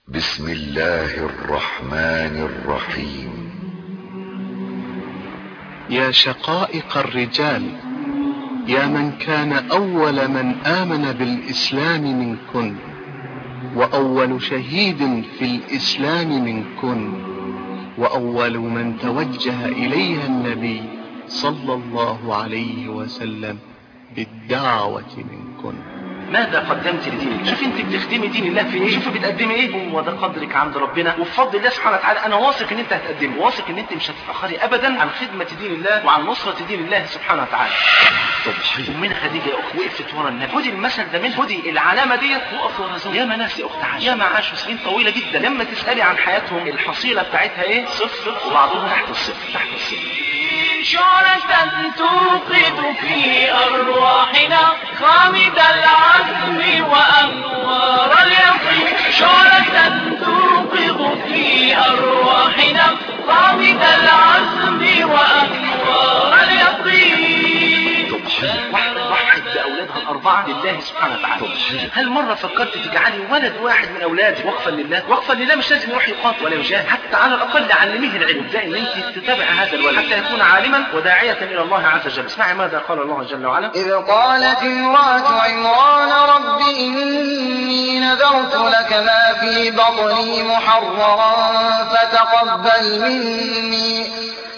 بسم الله الرحمن الرحيم. يا شقائق الرجال، يا من كان أول من آمن بالإسلام منكن، وأول شهيد في الإسلام منكن، وأول من توجه إليها النبي صلى الله عليه وسلم بالدعوة منكن. ماذا قدمت لدينك؟ شوف انت بتخدمي دين الله في ايه، شوف بتقدمي ايه، هو ده قدرك عند ربنا، وبفضل الله سبحانه وتعالى انا واثق ان انت هتقدمي، واثق ان انت مش هتتاخري ابدا عن خدمه دين الله وعن نصره دين الله سبحانه وتعالى. ومن خديجه يا اخت وقفت ورا النبي، خدي المثل ده منها، خدي العلامه ديت وقف ورا زوجها. يا ما ناس يا اخت عاش، يا ما عاشوا سنين طويله جدا، لما تسالي عن حياتهم الحصيله بتاعتها ايه؟ صفر، وبعضهم تحت الصفر، تحت الصفر. شعلة توقد في أرواحنا خامد العزم وأنوار اليقين، شعلة توقد في أرواحنا خامد العزم وأنوار اليقين. واحد بأولادها الأربعة لله سبحانه وتعالى. هل مرة فكرت تجعلي ولد واحد من أولادك وقفا لله؟ وقفا لله مش لازم يروح يقاتل ولا يجاهد، حتى على الأقل علميه العلم، ابدأي إن أنت تتابع هذا الولد حتى يكون عالما وداعية إلى الله عز وجل. اسمعي ماذا قال الله جل وعلا: إذ قالت امرأة عمران رب إني نذرت لك ما في بطني محررا فتقبل مني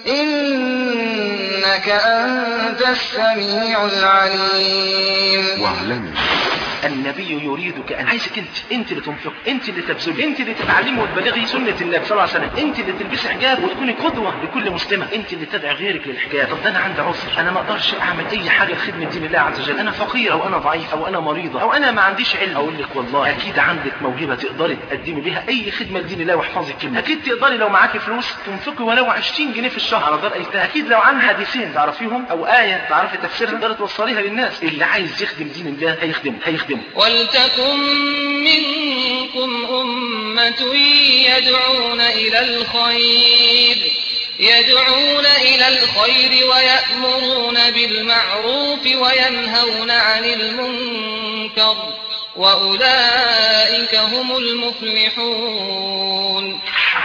إنك أنت السميع العليم. واعلمي النبي يريدك أن عايزك انت اللي تنفق، انت اللي تبذلي، انت اللي تتعلمي وتبلغي سنة النبي صلى الله عليه وسلم، انت اللي تلبسي حجاب وتكوني قدوة لكل مسلمة، انت اللي تدعي غيرك للحجاب. طب ده انا عندي عذر، انا ما اقدرش اعمل اي حاجة لخدمة دين الله عز وجل، انا فقير او انا ضعيف او انا مريضة او انا ما عنديش علم. اقول لك والله اكيد عندك موهبة تقدري تقدمي بيها اي خدمة لدين الله واحفظي الكلمة. اكيد تقدري لو معاكي فلوس تنفقي ولو 20 جنيه في الشهر على دار ايتام. اكيد لو عندك حديثين تعرفيهم او آية تعرفي تفسيرها تقدري توصليها للناس. اللي عايز يخدم دين الله هيخدمه. ولتكن منكم أمة يدعون إلى الخير ويأمرون بالمعروف وينهون عن المنكر وأولئك هم المفلحون.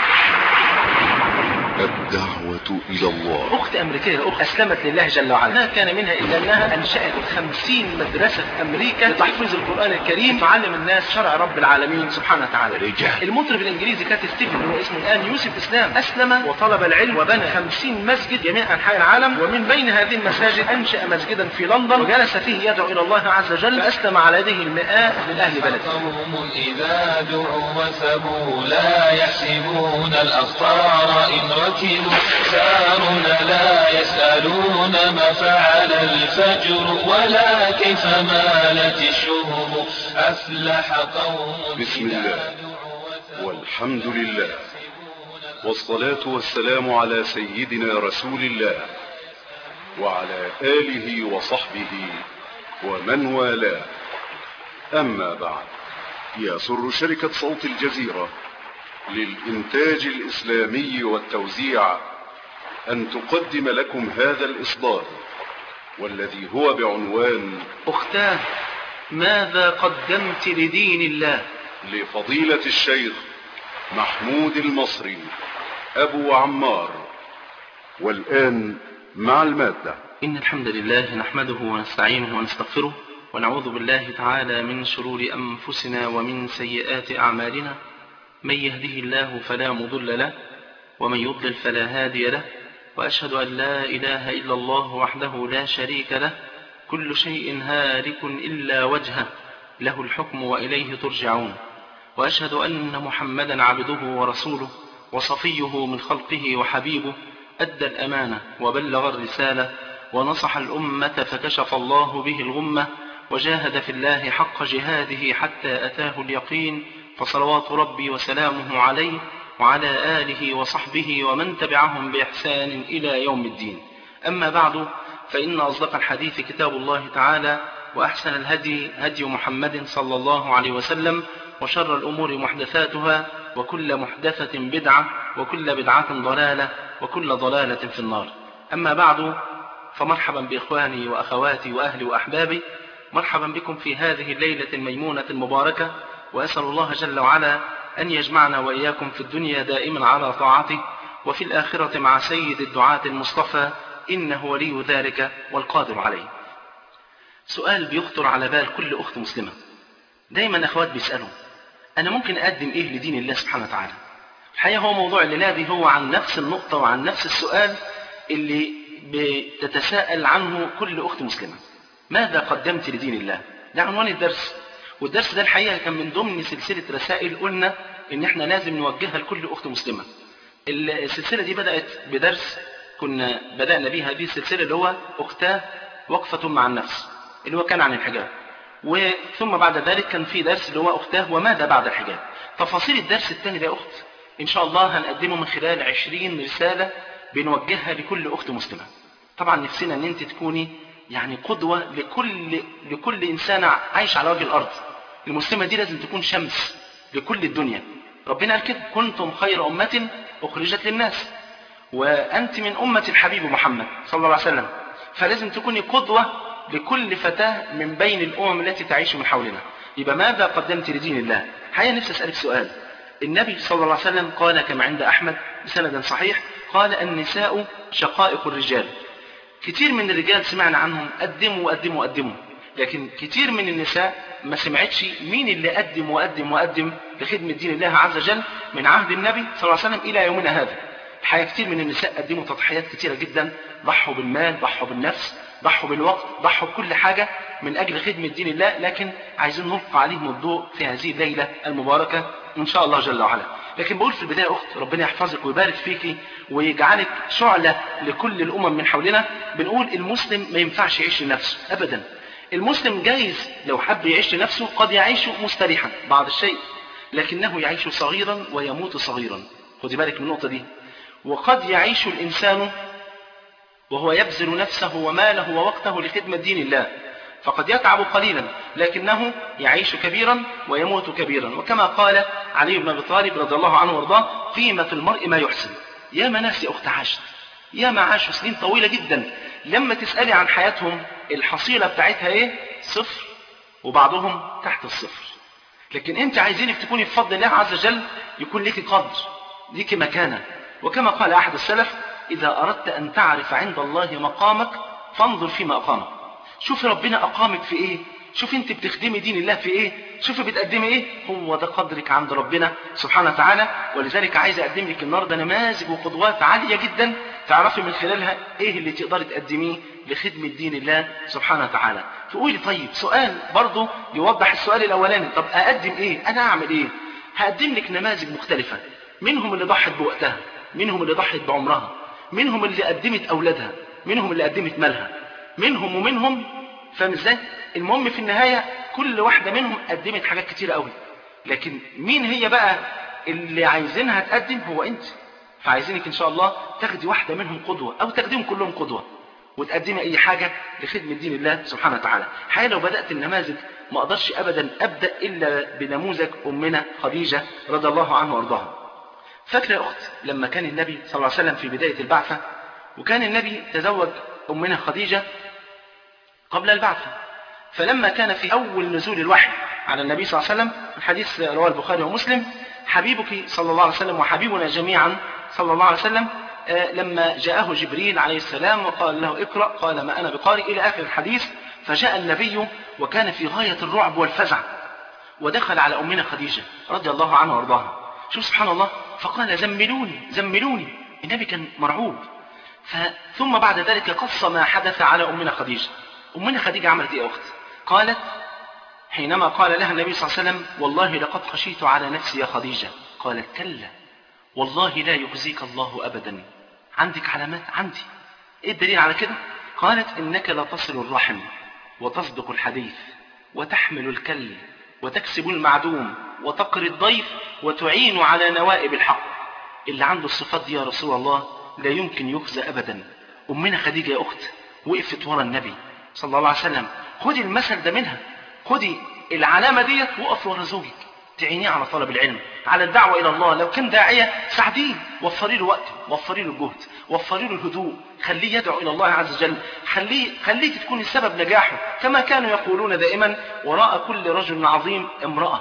الدعوة إلى الله. أخت أمريكية أسلمت لله جل وعلا، ما كان منها إلا أنها أنشأت 50 مدرسة في أمريكا لتحفيظ القرآن الكريم تعلم الناس شرع رب العالمين سبحانه وتعالى. المطرب الإنجليزي كات ستيفن هو اسمه الآن يوسف إسلام، أسلم وطلب العلم وبنى 50 مسجد جميع أنحاء العالم، ومن بين هذه المساجد أنشأ مسجدا في لندن وجلس فيه يدعو إلى الله عز وجل، فأسلم على يده المئات من أهل بلده. قوم إذا دعوا وثبوا لا يحسبون الأخطار إن ركبوا سارنا لا يسألون ما فعل الفجر ولا كيف مالت الشهب أفلح قوم. بسم الله والحمد لله والصلاة والسلام على سيدنا رسول الله وعلى آله وصحبه ومن والاه. أما بعد، يسر شركة صوت الجزيرة للإنتاج الإسلامي والتوزيع أن تقدم لكم هذا الإصدار، والذي هو بعنوان أختاه ماذا قدمت لدين الله، لفضيلة الشيخ محمود المصري أبو عمار. والآن مع المادة. إن الحمد لله نحمده ونستعينه ونستغفره ونعوذ بالله تعالى من شرور أنفسنا ومن سيئات أعمالنا، من يهده الله فلا مضل له ومن يضلل فلا هادي له، وأشهد أن لا إله إلا الله وحده لا شريك له، كل شيء هالك إلا وجهه، له الحكم وإليه ترجعون. وأشهد أن محمدا عبده ورسوله وصفيه من خلقه وحبيبه، أدى الأمانة وبلغ الرسالة ونصح الأمة فكشف الله به الغمة، وجاهد في الله حق جهاده حتى أتاه اليقين، فصلوات ربي وسلامه عليه وعلى آله وصحبه ومن تبعهم بإحسان إلى يوم الدين. أما بعد، فإن أصدق الحديث كتاب الله تعالى، وأحسن الهدي هدي محمد صلى الله عليه وسلم، وشر الأمور محدثاتها، وكل محدثة بدعة، وكل بدعة ضلالة، وكل ضلالة في النار. أما بعد، فمرحبا بإخواني وأخواتي وأهلي وأحبابي، مرحبا بكم في هذه الليلة الميمونة المباركة، وأسأل الله جل وعلا أن يجمعنا وإياكم في الدنيا دائما على طاعته، وفي الآخرة مع سيد الدعاة المصطفى، إنه ولي ذلك والقادر عليه. سؤال بيخطر على بال كل أخت مسلمة. دايما أخوات بيسألوا أنا ممكن أقدم إيه لدين الله سبحانه وتعالى؟ الحقيقة هو موضوع الليلة دي هو عن نفس النقطة وعن نفس السؤال اللي بتتساءل عنه كل أخت مسلمة. ماذا قدمت لدين الله؟ ده عنوان الدرس، والدرس ده الحقيقة كان من ضمن سلسلة رسائل قلنا إن إحنا لازم نوجهها لكل أخت مسلمة. السلسلة دي بدأت بدرس كنا بدأنا بيه هذه السلسلة اللي هو أختاه وقفة مع النفس، اللي هو كان عن الحجاب، وثم بعد ذلك كان في درس اللي هو أختاه وماذا بعد الحجاب. تفاصيل الدرس الثاني ده يا أخت إن شاء الله هنقدمه من خلال 20 رسالة بنوجهها لكل أخت مسلمة. طبعا نفسنا أن أنت تكوني يعني قدوة لكل إنسان عايش على وجه الأرض. المسلمة دي لازم تكون شمس لكل الدنيا. ربنا قال كده كنتم خير أمة أخرجت للناس، وأنت من أمة الحبيب محمد صلى الله عليه وسلم، فلازم تكوني قدوة لكل فتاة من بين الأمم التي تعيش من حولنا. يبقى ماذا قدمت لدين الله؟ حقيقة نفسي أسألك سؤال. النبي صلى الله عليه وسلم قال كما عند أحمد بسند صحيح، قال النساء شقائق الرجال. كتير من الرجال سمعنا عنهم قدموا وقدموا وقدموا، لكن كتير من النساء ما سمعتش مين اللي قدم وقدم وقدم لخدمة دين الله عز وجل من عهد النبي صلى الله عليه وسلم إلى يومنا هذا. الحقيقة كتير من النساء قدموا تضحيات كتيرة جدا، ضحوا بالمال، ضحوا بالنفس، ضحوا بالوقت، ضحوا بكل حاجة من أجل خدمة دين الله، لكن عايزين نلقى عليهم الضوء في هذه الليلة المباركة إن شاء الله جل وعلا. لكن بقول في البداية أخت ربنا يحفظك ويبارك فيكي ويجعلك شعلة لكل الأمم من حولنا. بنقول المسلم ما ينفعش يعيش لنفسه أبدا. المسلم جايز لو حب يعيش لنفسه قد يعيش مستريحا بعض الشيء، لكنه يعيش صغيرا ويموت صغيرا. خدي بالك من النقطة دي. وقد يعيش الإنسان وهو يبذل نفسه وماله ووقته لخدمة دين الله، فقد يتعب قليلا لكنه يعيش كبيرا ويموت كبيرا. وكما قال علي بن أبي طالب رضي الله عنه وارضاه قيمة المرء ما يحسن. يا ناس يا أخت عاشت، يا ما عاشوا سنين طويلة جدا، لما تسألي عن حياتهم الحصيلة بتاعتها ايه؟ صفر، وبعضهم تحت الصفر. لكن انت عايزينك تكوني بفضل الله عز وجل يكون لك قدر، لك مكانة. وكما قال أحد السلف إذا أردت أن تعرف عند الله مقامك فانظر فيما أقامك. شوف ربنا أقامك في إيه، شوف أنت بتخدمي دين الله في إيه، شوف بتقدمي إيه، هو ده قدرك عند ربنا سبحانه وتعالى. ولذلك عايز أقدم لك النهاردة نماذج وقدوات عالية جدا تعرفي من خلالها إيه اللي تقدري تقدميه لخدمة دين الله سبحانه وتعالى. تقولي طيب سؤال برضو يوضح السؤال الأولاني، طب أقدم إيه، أنا أعمل إيه؟ هقدم لك نماذج مختلفة، منهم اللي ضحت بوقتها، منهم اللي ضحت بعمرها، منهم اللي قدمت أولادها، منهم اللي قدمت مالها، منهم ومنهم. فاهم ازاي؟ المهم في النهاية كل واحدة منهم قدمت حاجات كتيرة قوي، لكن مين هي بقى اللي عايزينها تقدم؟ هو انت. فعايزينك ان شاء الله تاخدي واحدة منهم قدوة او تاخديهم كلهم قدوة وتقدمي اي حاجة لخدمة دين الله سبحانه وتعالى. حقيقة لو بدأت النماذج ما اقدرش ابدا ابدأ الا بنموذج امنا خديجة رضي الله عنها وارضاها. فاكرة يا اخت لما كان النبي صلى الله عليه وسلم في بداية البعثة، وكان النبي تزوج امنا خديجة قبل البعثة، فلما كان في أول نزول الوحي على النبي صلى الله عليه وسلم، الحديث رواه البخاري ومسلم، حبيبك صلى الله عليه وسلم وحبيبنا جميعا صلى الله عليه وسلم لما جاءه جبريل عليه السلام وقال له اقرأ، قال ما أنا بقارئ إلى آخر الحديث. فجاء النبي وكان في غاية الرعب والفزع، ودخل على أمنا خديجة رضي الله عنها وارضاها. شوف سبحان الله، فقال زملوني زملوني. النبي كان مرعوب. ثم بعد ذلك قص ما حدث على أمنا خديجة. أمنا خديجة عملت إيه يا أخت؟ قالت حينما قال لها النبي صلى الله عليه وسلم والله لقد خشيت على نفسي يا خديجة، قالت كلا والله لا يخزيك الله أبدا. عندك علامات؟ عندي. إيه الدليل على كده؟ قالت إنك لا تصل الرحم وتصدق الحديث وتحمل الكل وتكسب المعدوم وتقري الضيف وتعين على نوائب الحق. اللي عنده الصفات دي يا رسول الله لا يمكن يخزى أبدا. أمنا خديجة يا أخت وقفت ورا النبي صلى الله عليه وسلم. خدي المثل ده منها، خدي العلامة دي وقف ورا زوجك، تعينيه على طلب العلم، على الدعوة إلى الله. لو كان داعية ساعديه، وفري له وقت، وفري له الجهد، وفري له الهدوء، خليه يدعو إلى الله عز وجل، خليك تكون السبب نجاحه. كما كانوا يقولون دائما وراء كل رجل عظيم امرأة.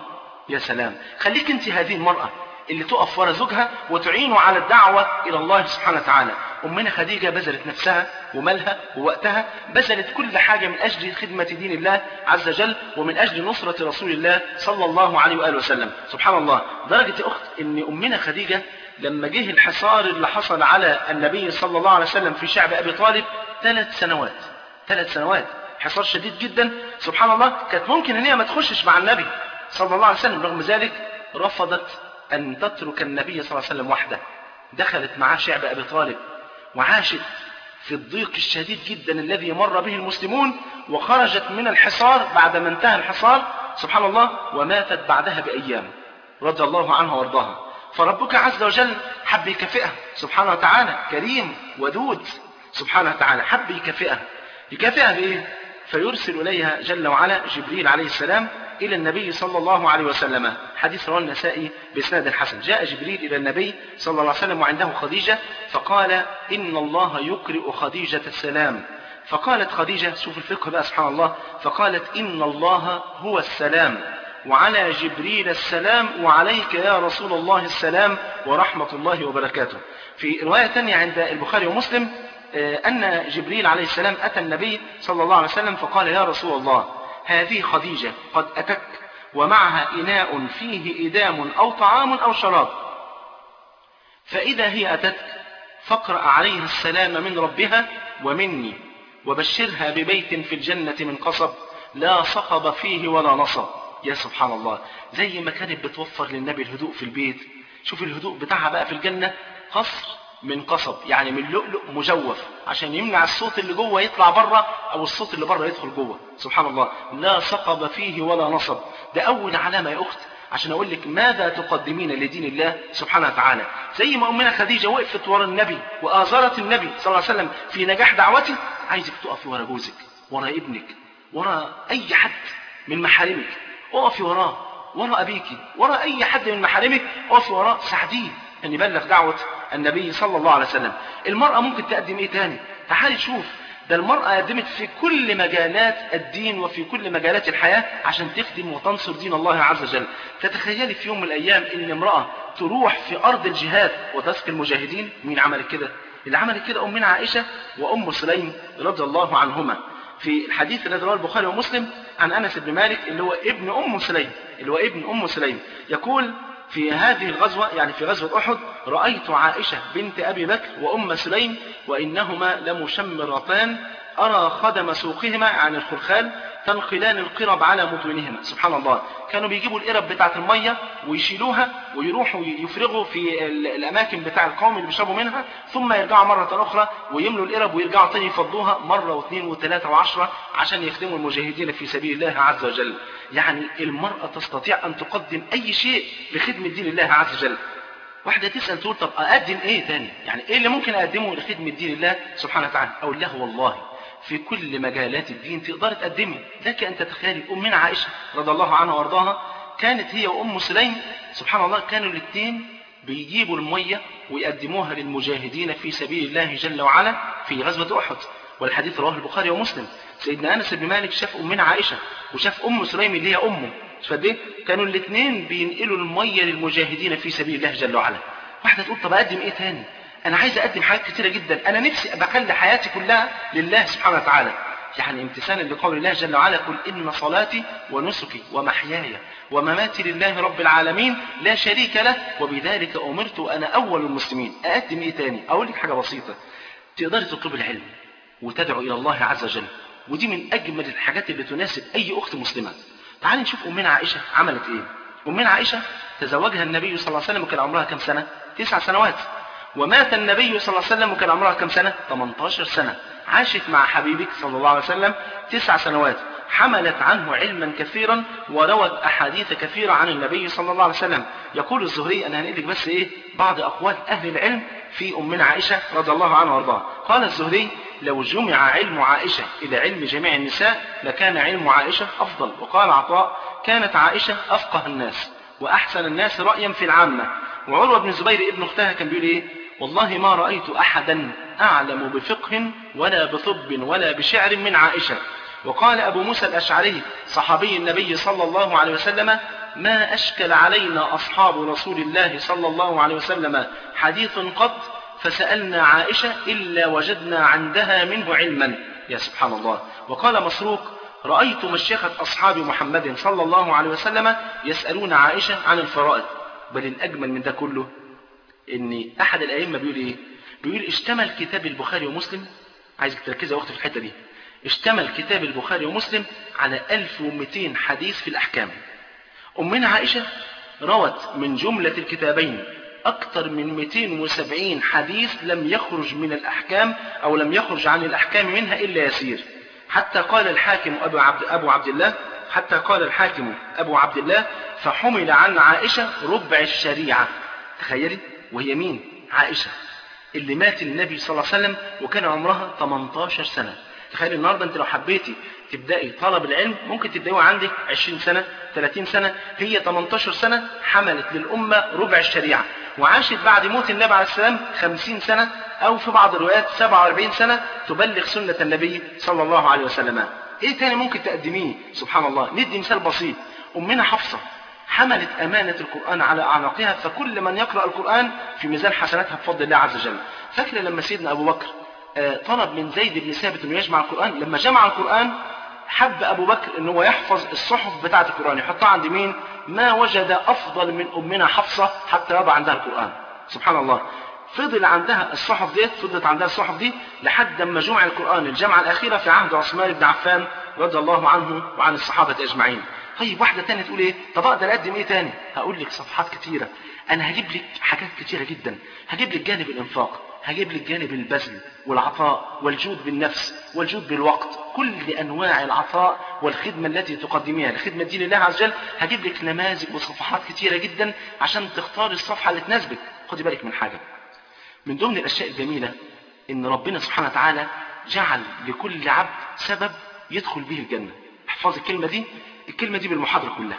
يا سلام، خليك انت هذه المرأة اللي تقف ورا زوجها وتعينه على الدعوة إلى الله سبحانه وتعالى. أمنا خديجة بذلت نفسها ومالها ووقتها، بذلت كل حاجة من أجل خدمة دين الله عز وجل ومن أجل نصرة رسول الله صلى الله عليه وآله وسلم. سبحان الله، درجة يا أخت إن أمنا خديجة لما جه الحصار اللي حصل على النبي صلى الله عليه وسلم في شعب أبي طالب 3 سنوات، 3 سنوات حصار شديد جدا. سبحان الله، كانت ممكن ان هي ما تخشش مع النبي صلى الله عليه وسلم، رغم ذلك رفضت ان تترك النبي صلى الله عليه وسلم وحده، دخلت معاه شعب ابي طالب وعاشت في الضيق الشديد جدا الذي مر به المسلمون، وخرجت من الحصار بعد ما انتهى الحصار سبحان الله، وماتت بعدها بأيام رضي الله عنها وارضاها. فربك عز وجل حب يكافئها سبحانه وتعالى، كريم ودود سبحانه وتعالى، حب يكافئها بإيه؟ فيرسل إليها جل وعلا جبريل عليه السلام إلى النبي صلى الله عليه وسلم. حديث رواه النسائي بإسناد الحسن. جاء جبريل إلى النبي صلى الله عليه وسلم وعنده خديجة، فقال إن الله يقرئ خديجة السلام. فقالت خديجة، شوف الفقه بقى سبحان الله، فقالت إن الله هو السلام وعلى جبريل السلام وعليك يا رسول الله السلام ورحمة الله وبركاته. في رواية تانية عند البخاري ومسلم أن جبريل عليه السلام أتى النبي صلى الله عليه وسلم فقال يا رسول الله هذه خديجة قد أتت ومعها إناء فيه إدام أو طعام أو شراب، فإذا هي أتتك فاقرأ عليها السلام من ربها ومني، وبشرها ببيت في الجنة من قصب لا صخب فيه ولا نصب. يا سبحان الله، زي ما كانت بتوفر للنبي الهدوء في البيت، شوف الهدوء بتاعها بقى في الجنة، قصر من قصب يعني من لؤلؤ مجوف عشان يمنع الصوت اللي جوه يطلع بره او الصوت اللي بره يدخل جوه. سبحان الله، لا صقب فيه ولا نصب. ده اول علامه يا اخت عشان اقول لك ماذا تقدمين لدين الله سبحانه وتعالى. زي ما امنا خديجه وقفت ورا النبي واثرت النبي صلى الله عليه وسلم في نجاح دعوته، عايزك تقفي ورا جوزك، ورا ابنك، ورا اي حد من محارمك، اقفي وراه، ورا ابيك، ورا اي حد من محارمك، اقفي وراه، ساعديه ان يبلغ دعوة النبي صلى الله عليه وسلم. المرأة ممكن تقدم ايه تاني؟ تعالي شوف، ده المرأة قدمت في كل مجالات الدين وفي كل مجالات الحياة عشان تخدم وتنصر دين الله عز وجل. تتخيلي في يوم من الايام ان امرأة تروح في ارض الجهاد وتسقي المجاهدين؟ مين عملت كده؟ اللي عملت كده امنا عائشة وام سليم رضي الله عنهما. في الحديث الذي رواه البخاري ومسلم عن انس بن مالك اللي هو ابن ام سليم، يقول في هذه الغزوة يعني في غزوة أحد رأيت عائشة بنت أبي بكر وأم سليم وإنهما لمشمرتان أرى خدم سوقهما عن الخلخال تنقلان القرب على مطونهما. سبحان الله، كانوا بيجيبوا القرب بتاعة المية ويشيلوها ويروحوا يفرغوا في الأماكن بتاع القوم اللي بيشربوا منها، ثم يرجعوا مرة أخرى ويملوا القرب ويرجعوا تاني يفضوها مرة واثنين وثلاثة وعشرة عشان يخدموا المجاهدين في سبيل الله عز وجل. يعني المرأة تستطيع أن تقدم أي شيء لخدمة دين الله عز وجل. واحدة تسأل تقول طب أقدم إيه تاني؟ يعني إيه اللي ممكن أقدمه لخدمة دين الله سبحانه وتعالى؟ أقول له والله في كل مجالات الدين تقدر تقدمه. لك أن تتخيلي أمنا عائشة رضي الله عنها وارضاها كانت هي وأم سليم سبحان الله كانوا الاثنين بيجيبوا المية ويقدموها للمجاهدين في سبيل الله جل وعلا في غزوة أحد، والحديث رواه البخاري ومسلم. سيدنا أنس بن مالك شاف أمنا عائشة وشاف أم سليم اللي هي أمه، فده كانوا الاثنين بينقلوا المية للمجاهدين في سبيل الله جل وعلا. واحدة تقول طب أقدم إيه تاني؟ أنا عايز أقدم حاجات كتيرة جدا، أنا نفسي أبخلي حياتي كلها لله سبحانه وتعالى. يعني امتثالا لقول الله جل وعلا قل إن صلاتي ونسكي ومحياي ومماتي لله رب العالمين لا شريك له وبذلك أمرت وأنا أول المسلمين. أقدم إيه تاني؟ أقول لك حاجة بسيطة، تقدري تطلب العلم وتدعو إلى الله عز وجل، ودي من أجمل الحاجات اللي تناسب أي أخت مسلمة. تعالي نشوف أمنا عائشة عملت إيه. أمنا عائشة تزوجها النبي صلى الله عليه وسلم وكان عمرها كم سنة؟ 9 سنوات. ومات النبي صلى الله عليه وسلم وكان عمرها كم سنة؟ 18 سنة. عاشت مع حبيبك صلى الله عليه وسلم 9 سنوات، حملت عنه علما كثيرا وروت أحاديث كثيرة عن النبي صلى الله عليه وسلم. يقول الزهري، أنا هنقلك بس بعض أقوال أهل العلم في أمنا عائشة رضي الله عنها وارضاها. قال الزهري لو جمع علم عائشة إلى علم جميع النساء لكان علم عائشة أفضل. وقال عطاء كانت عائشة أفقه الناس وأحسن الناس رأيا في العامة. وعروة بن الزبير ابن أختها كان بيقول والله ما رأيت أحدا أعلم بفقه ولا بطب ولا بشعر من عائشة. وقال أبو موسى الأشعري صحابي النبي صلى الله عليه وسلم ما أشكل علينا أصحاب رسول الله صلى الله عليه وسلم حديث قط فسألنا عائشة إلا وجدنا عندها منه علما. يا سبحان الله. وقال مسروق: رأيت مشيخة أصحاب محمد صلى الله عليه وسلم يسألون عائشة عن الفرائض. بل الأجمل من ده كله إن أحد الأئمة بيقول إيه؟ بيقول: اشتمل كتاب البخاري ومسلم، عايزك تركز يا أختي في الحتة دي، اشتمل كتاب البخاري ومسلم على 1200 حديث في الأحكام. أمنا عائشة روت من جملة الكتابين أكثر من 270 حديث لم يخرج من الأحكام أو لم يخرج عن الأحكام منها إلا يسير. حتى قال الحاكم أبو عبد الله فحمل عن عائشة ربع الشريعة. تخيلي، وهي مين؟ عائشة اللي مات النبي صلى الله عليه وسلم وكان عمرها 18 سنة. تخيلي النهاردة انت لو حبيتي تبدأي طلب العلم ممكن تبدأيه عندك 20 سنة 30 سنة، هي 18 سنة حملت للأمة ربع الشريعة، وعاشت بعد موت النبي عليه السلام 50 سنة أو في بعض الروايات 47 سنة تبلغ سنة النبي صلى الله عليه وسلم. ايه تاني ممكن تقدميه؟ سبحان الله. ندي مثال بسيط. أمنا حفصة حملت أمانة القرآن على أعناقها، فكل من يقرأ القرآن في ميزان حسناتها بفضل الله عز وجل. فاكرة لما سيدنا أبو بكر طلب من زيد بن ثابت أنه يجمع القرآن؟ لما جمع القرآن حب أبو بكر أنه يحفظ الصحف بتاعة القرآن يحطها عند مين؟ ما وجد أفضل من أمنا حفصة حتى يضع عندها القرآن. سبحان الله. فضلت عندها الصحف دي لحد ما جمع القرآن الجمعة الأخيرة في عهد عثمان بن عفان رضي الله عنه وعن الصحابة أجمعين. طيب واحدة تانية تقول ايه؟ طب اقدر اقدم ايه تاني؟ هقول لك صفحات كتيرة، انا هجيب لك حاجات كتيرة جدا، هجيب لك جانب الانفاق، هجيب لك جانب البذل والعطاء والجود بالنفس والجود بالوقت، كل انواع العطاء والخدمة التي تقدميها لخدمة دين الله عز وجل. هجيب لك نماذج وصفحات كتيرة جدا عشان تختار الصفحة اللي تناسبك. خدي بالك من حاجة، من ضمن الاشياء الجميلة ان ربنا سبحانه وتعالى جعل لكل عبد سبب يدخل به الجنة. احفظ الكلمة دي بالمحاضرة كلها.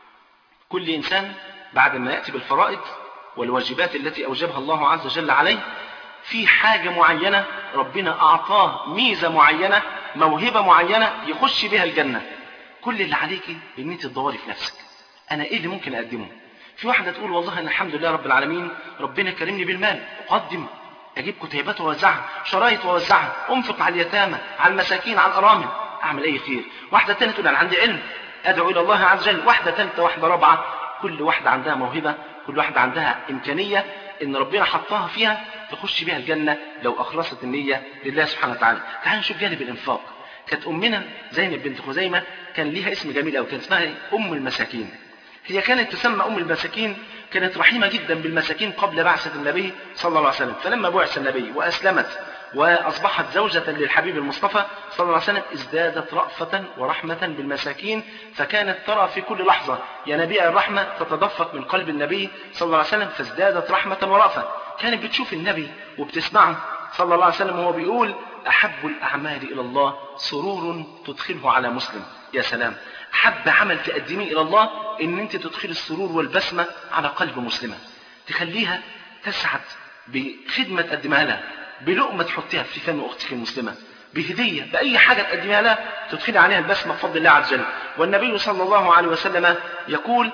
كل إنسان بعد ما يأتي بالفرائض والواجبات التي أوجبها الله عز وجل عليه في حاجة معينة ربنا أعطاه ميزة معينة، موهبة معينة يخش بها الجنة. كل اللي عليكي إن انت تدوري في نفسك، أنا إيه اللي ممكن أقدمه؟ في واحدة تقول والله أنا الحمد لله رب العالمين ربنا كرمني بالمال، أقدم أجيب كتيبات ووزعها، شرايط ووزعها، أنفق على اليتامى، على المساكين، على الأرامل، أعمل أي خير. واحدة تانية تقول أنا عندي علم أدعو إلى الله عز وجل. واحدة ثالثة، واحدة رابعة، كل واحدة عندها موهبة، كل واحدة عندها إمكانية إن ربنا حطها فيها تخش بها الجنة لو أخلصت النية لله سبحانه وتعالى. تعالوا نشوف جانب الإنفاق. كانت أمنا زينب بنت خزيمة كان ليها اسم جميل أوي، كان اسمها أم المساكين. هي كانت تسمى أم المساكين، كانت رحيمة جدا بالمساكين قبل بعثة النبي صلى الله عليه وسلم. فلما بعث النبي وأسلمت وأصبحت زوجة للحبيب المصطفى صلى الله عليه وسلم ازدادت رأفة ورحمة بالمساكين، فكانت ترى في كل لحظة ينابيع الرحمة تتدفق من قلب النبي صلى الله عليه وسلم، فازدادت رحمة ورأفة. كانت بتشوف النبي وبتسمعه صلى الله عليه وسلم وهو بيقول أحب الأعمال إلى الله سرور تدخله على مسلم. يا سلام، أحب عمل تقدميه إلى الله إن أنت تدخل السرور والبسمة على قلب مسلمة، تخليها تسعد بخدمة تقدمها لها، بلقمة تحطيها في فم أختك المسلمة، بهدية، بأي حاجة تقدمها لها تدخل عليها البسمة بفضل الله عز وجل. والنبي صلى الله عليه وسلم يقول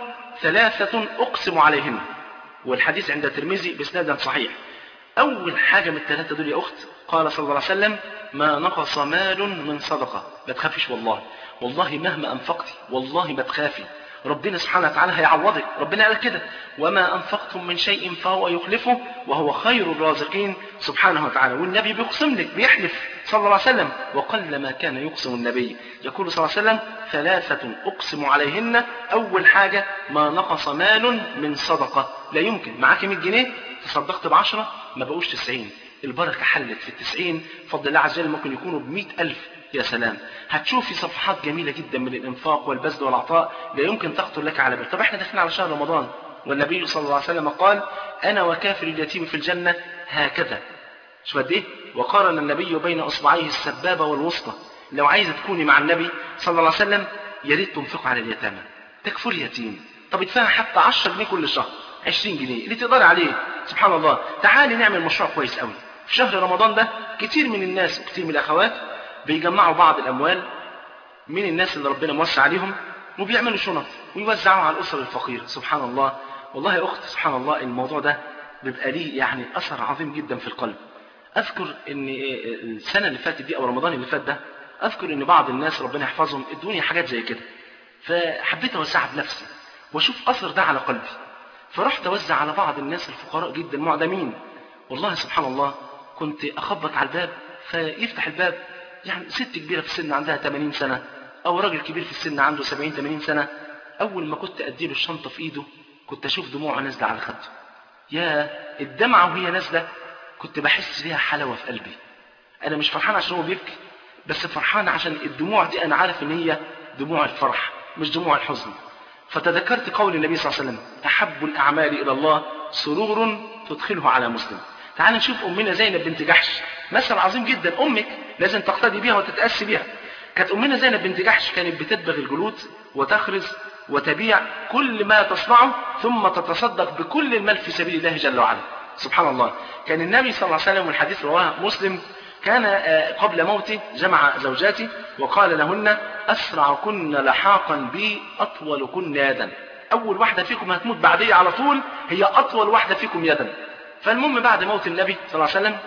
3 أقسم عليهن، والحديث عند الترمذي بإسناد صحيح. أول حاجة من ال3 دول يا أخت، قال صلى الله عليه وسلم ما نقص مال من صدقة. ما تخافيش، والله مهما أنفقتي والله ما تخافي، ربنا سبحانه وتعالى هيعوضك. ربنا قال كده وما أنفقتم من شيء فهو يخلفه وهو خير الرازقين سبحانه وتعالى. والنبي بيقسم لك، بيحلف صلى الله عليه وسلم، وقل ما كان يقسم النبي. يقول صلى الله عليه وسلم 3 أقسم عليهن. أول حاجة ما نقص مال من صدقة. لا يمكن معاك 100 جنيه تصدقت ب10 ما بقوش 90، البركة حلت في 90 فضل الله عز وجل، ممكن يكونوا ب100,000. يا سلام، هتشوفي صفحات جميلة جدا من الإنفاق والبذل والعطاء لا يمكن تخطر لك على بال. طب احنا داخلين على شهر رمضان، والنبي صلى الله عليه وسلم قال أنا وكافر اليتيم في الجنة هكذا. شوف قد ايه، وقارن النبي بين أصبعيه السبابة والوسطى. لو عايزة تكوني مع النبي صلى الله عليه وسلم يا ريت تنفقوا على اليتامى، تكفوا اليتيم. طب ادفعي حتى 10 جنيه كل شهر، 20 جنيه اللي تقدري عليه. سبحان الله، تعالي نعمل مشروع كويس قوي في شهر رمضان ده. كتير من الناس وكتير من الأخوات بيجمعوا بعض الأموال من الناس اللي ربنا موسع عليهم وبيعملوا شنط ويوزعوا على الأسر الفقيرة. سبحان الله، والله يا أخت سبحان الله، الموضوع ده بيبقى ليه يعني أثر عظيم جدا في القلب. أذكر إن السنة اللي فاتت دي أو رمضان اللي فات ده، أذكر إن بعض الناس ربنا يحفظهم ادوني حاجات زي كده، فحبيت أوزعها بنفسي وأشوف أثر ده على قلبي، فرحت أوزع على بعض الناس الفقراء جدا المعدمين. والله سبحان الله كنت أخبط على الباب فيفتح الباب يعني ست كبيرة في السن عندها 80 سنة أو راجل كبير في السن عنده 70-80 سنة. أول ما كنت أديله الشنطة في إيده كنت أشوف دموعه نازلة على خده. يا الدمعة وهي نازلة كنت بحس بيها حلاوة في قلبي. أنا مش فرحان عشان هو بيبكي، بس فرحان عشان الدموع دي أنا عارف إن هي دموع الفرح مش دموع الحزن. فتذكرت قول النبي صلى الله عليه وسلم: أحب الأعمال إلى الله سرور تدخله على مسلم. تعال نشوف أمنا زينب بنت جحش، مثل عظيم جدا. أمك لازم تقتدي بيها وتتأسي بيها. كانت أمنا زينب بنت جحش كانت بتدبغ الجلود وتخرز وتبيع كل ما تصنعه ثم تتصدق بكل المال في سبيل الله جل وعلا. سبحان الله. كان النبي صلى الله عليه وسلم، والحديث رواه مسلم، كان قبل موته جمع زوجاته وقال لهن: أسرعكن لحاقا بي أطولكن يدا. أول واحدة فيكم هتموت بعدي على طول هي أطول واحدة فيكم يدا. فالمهم بعد موت النبي صلى الله عليه وسلم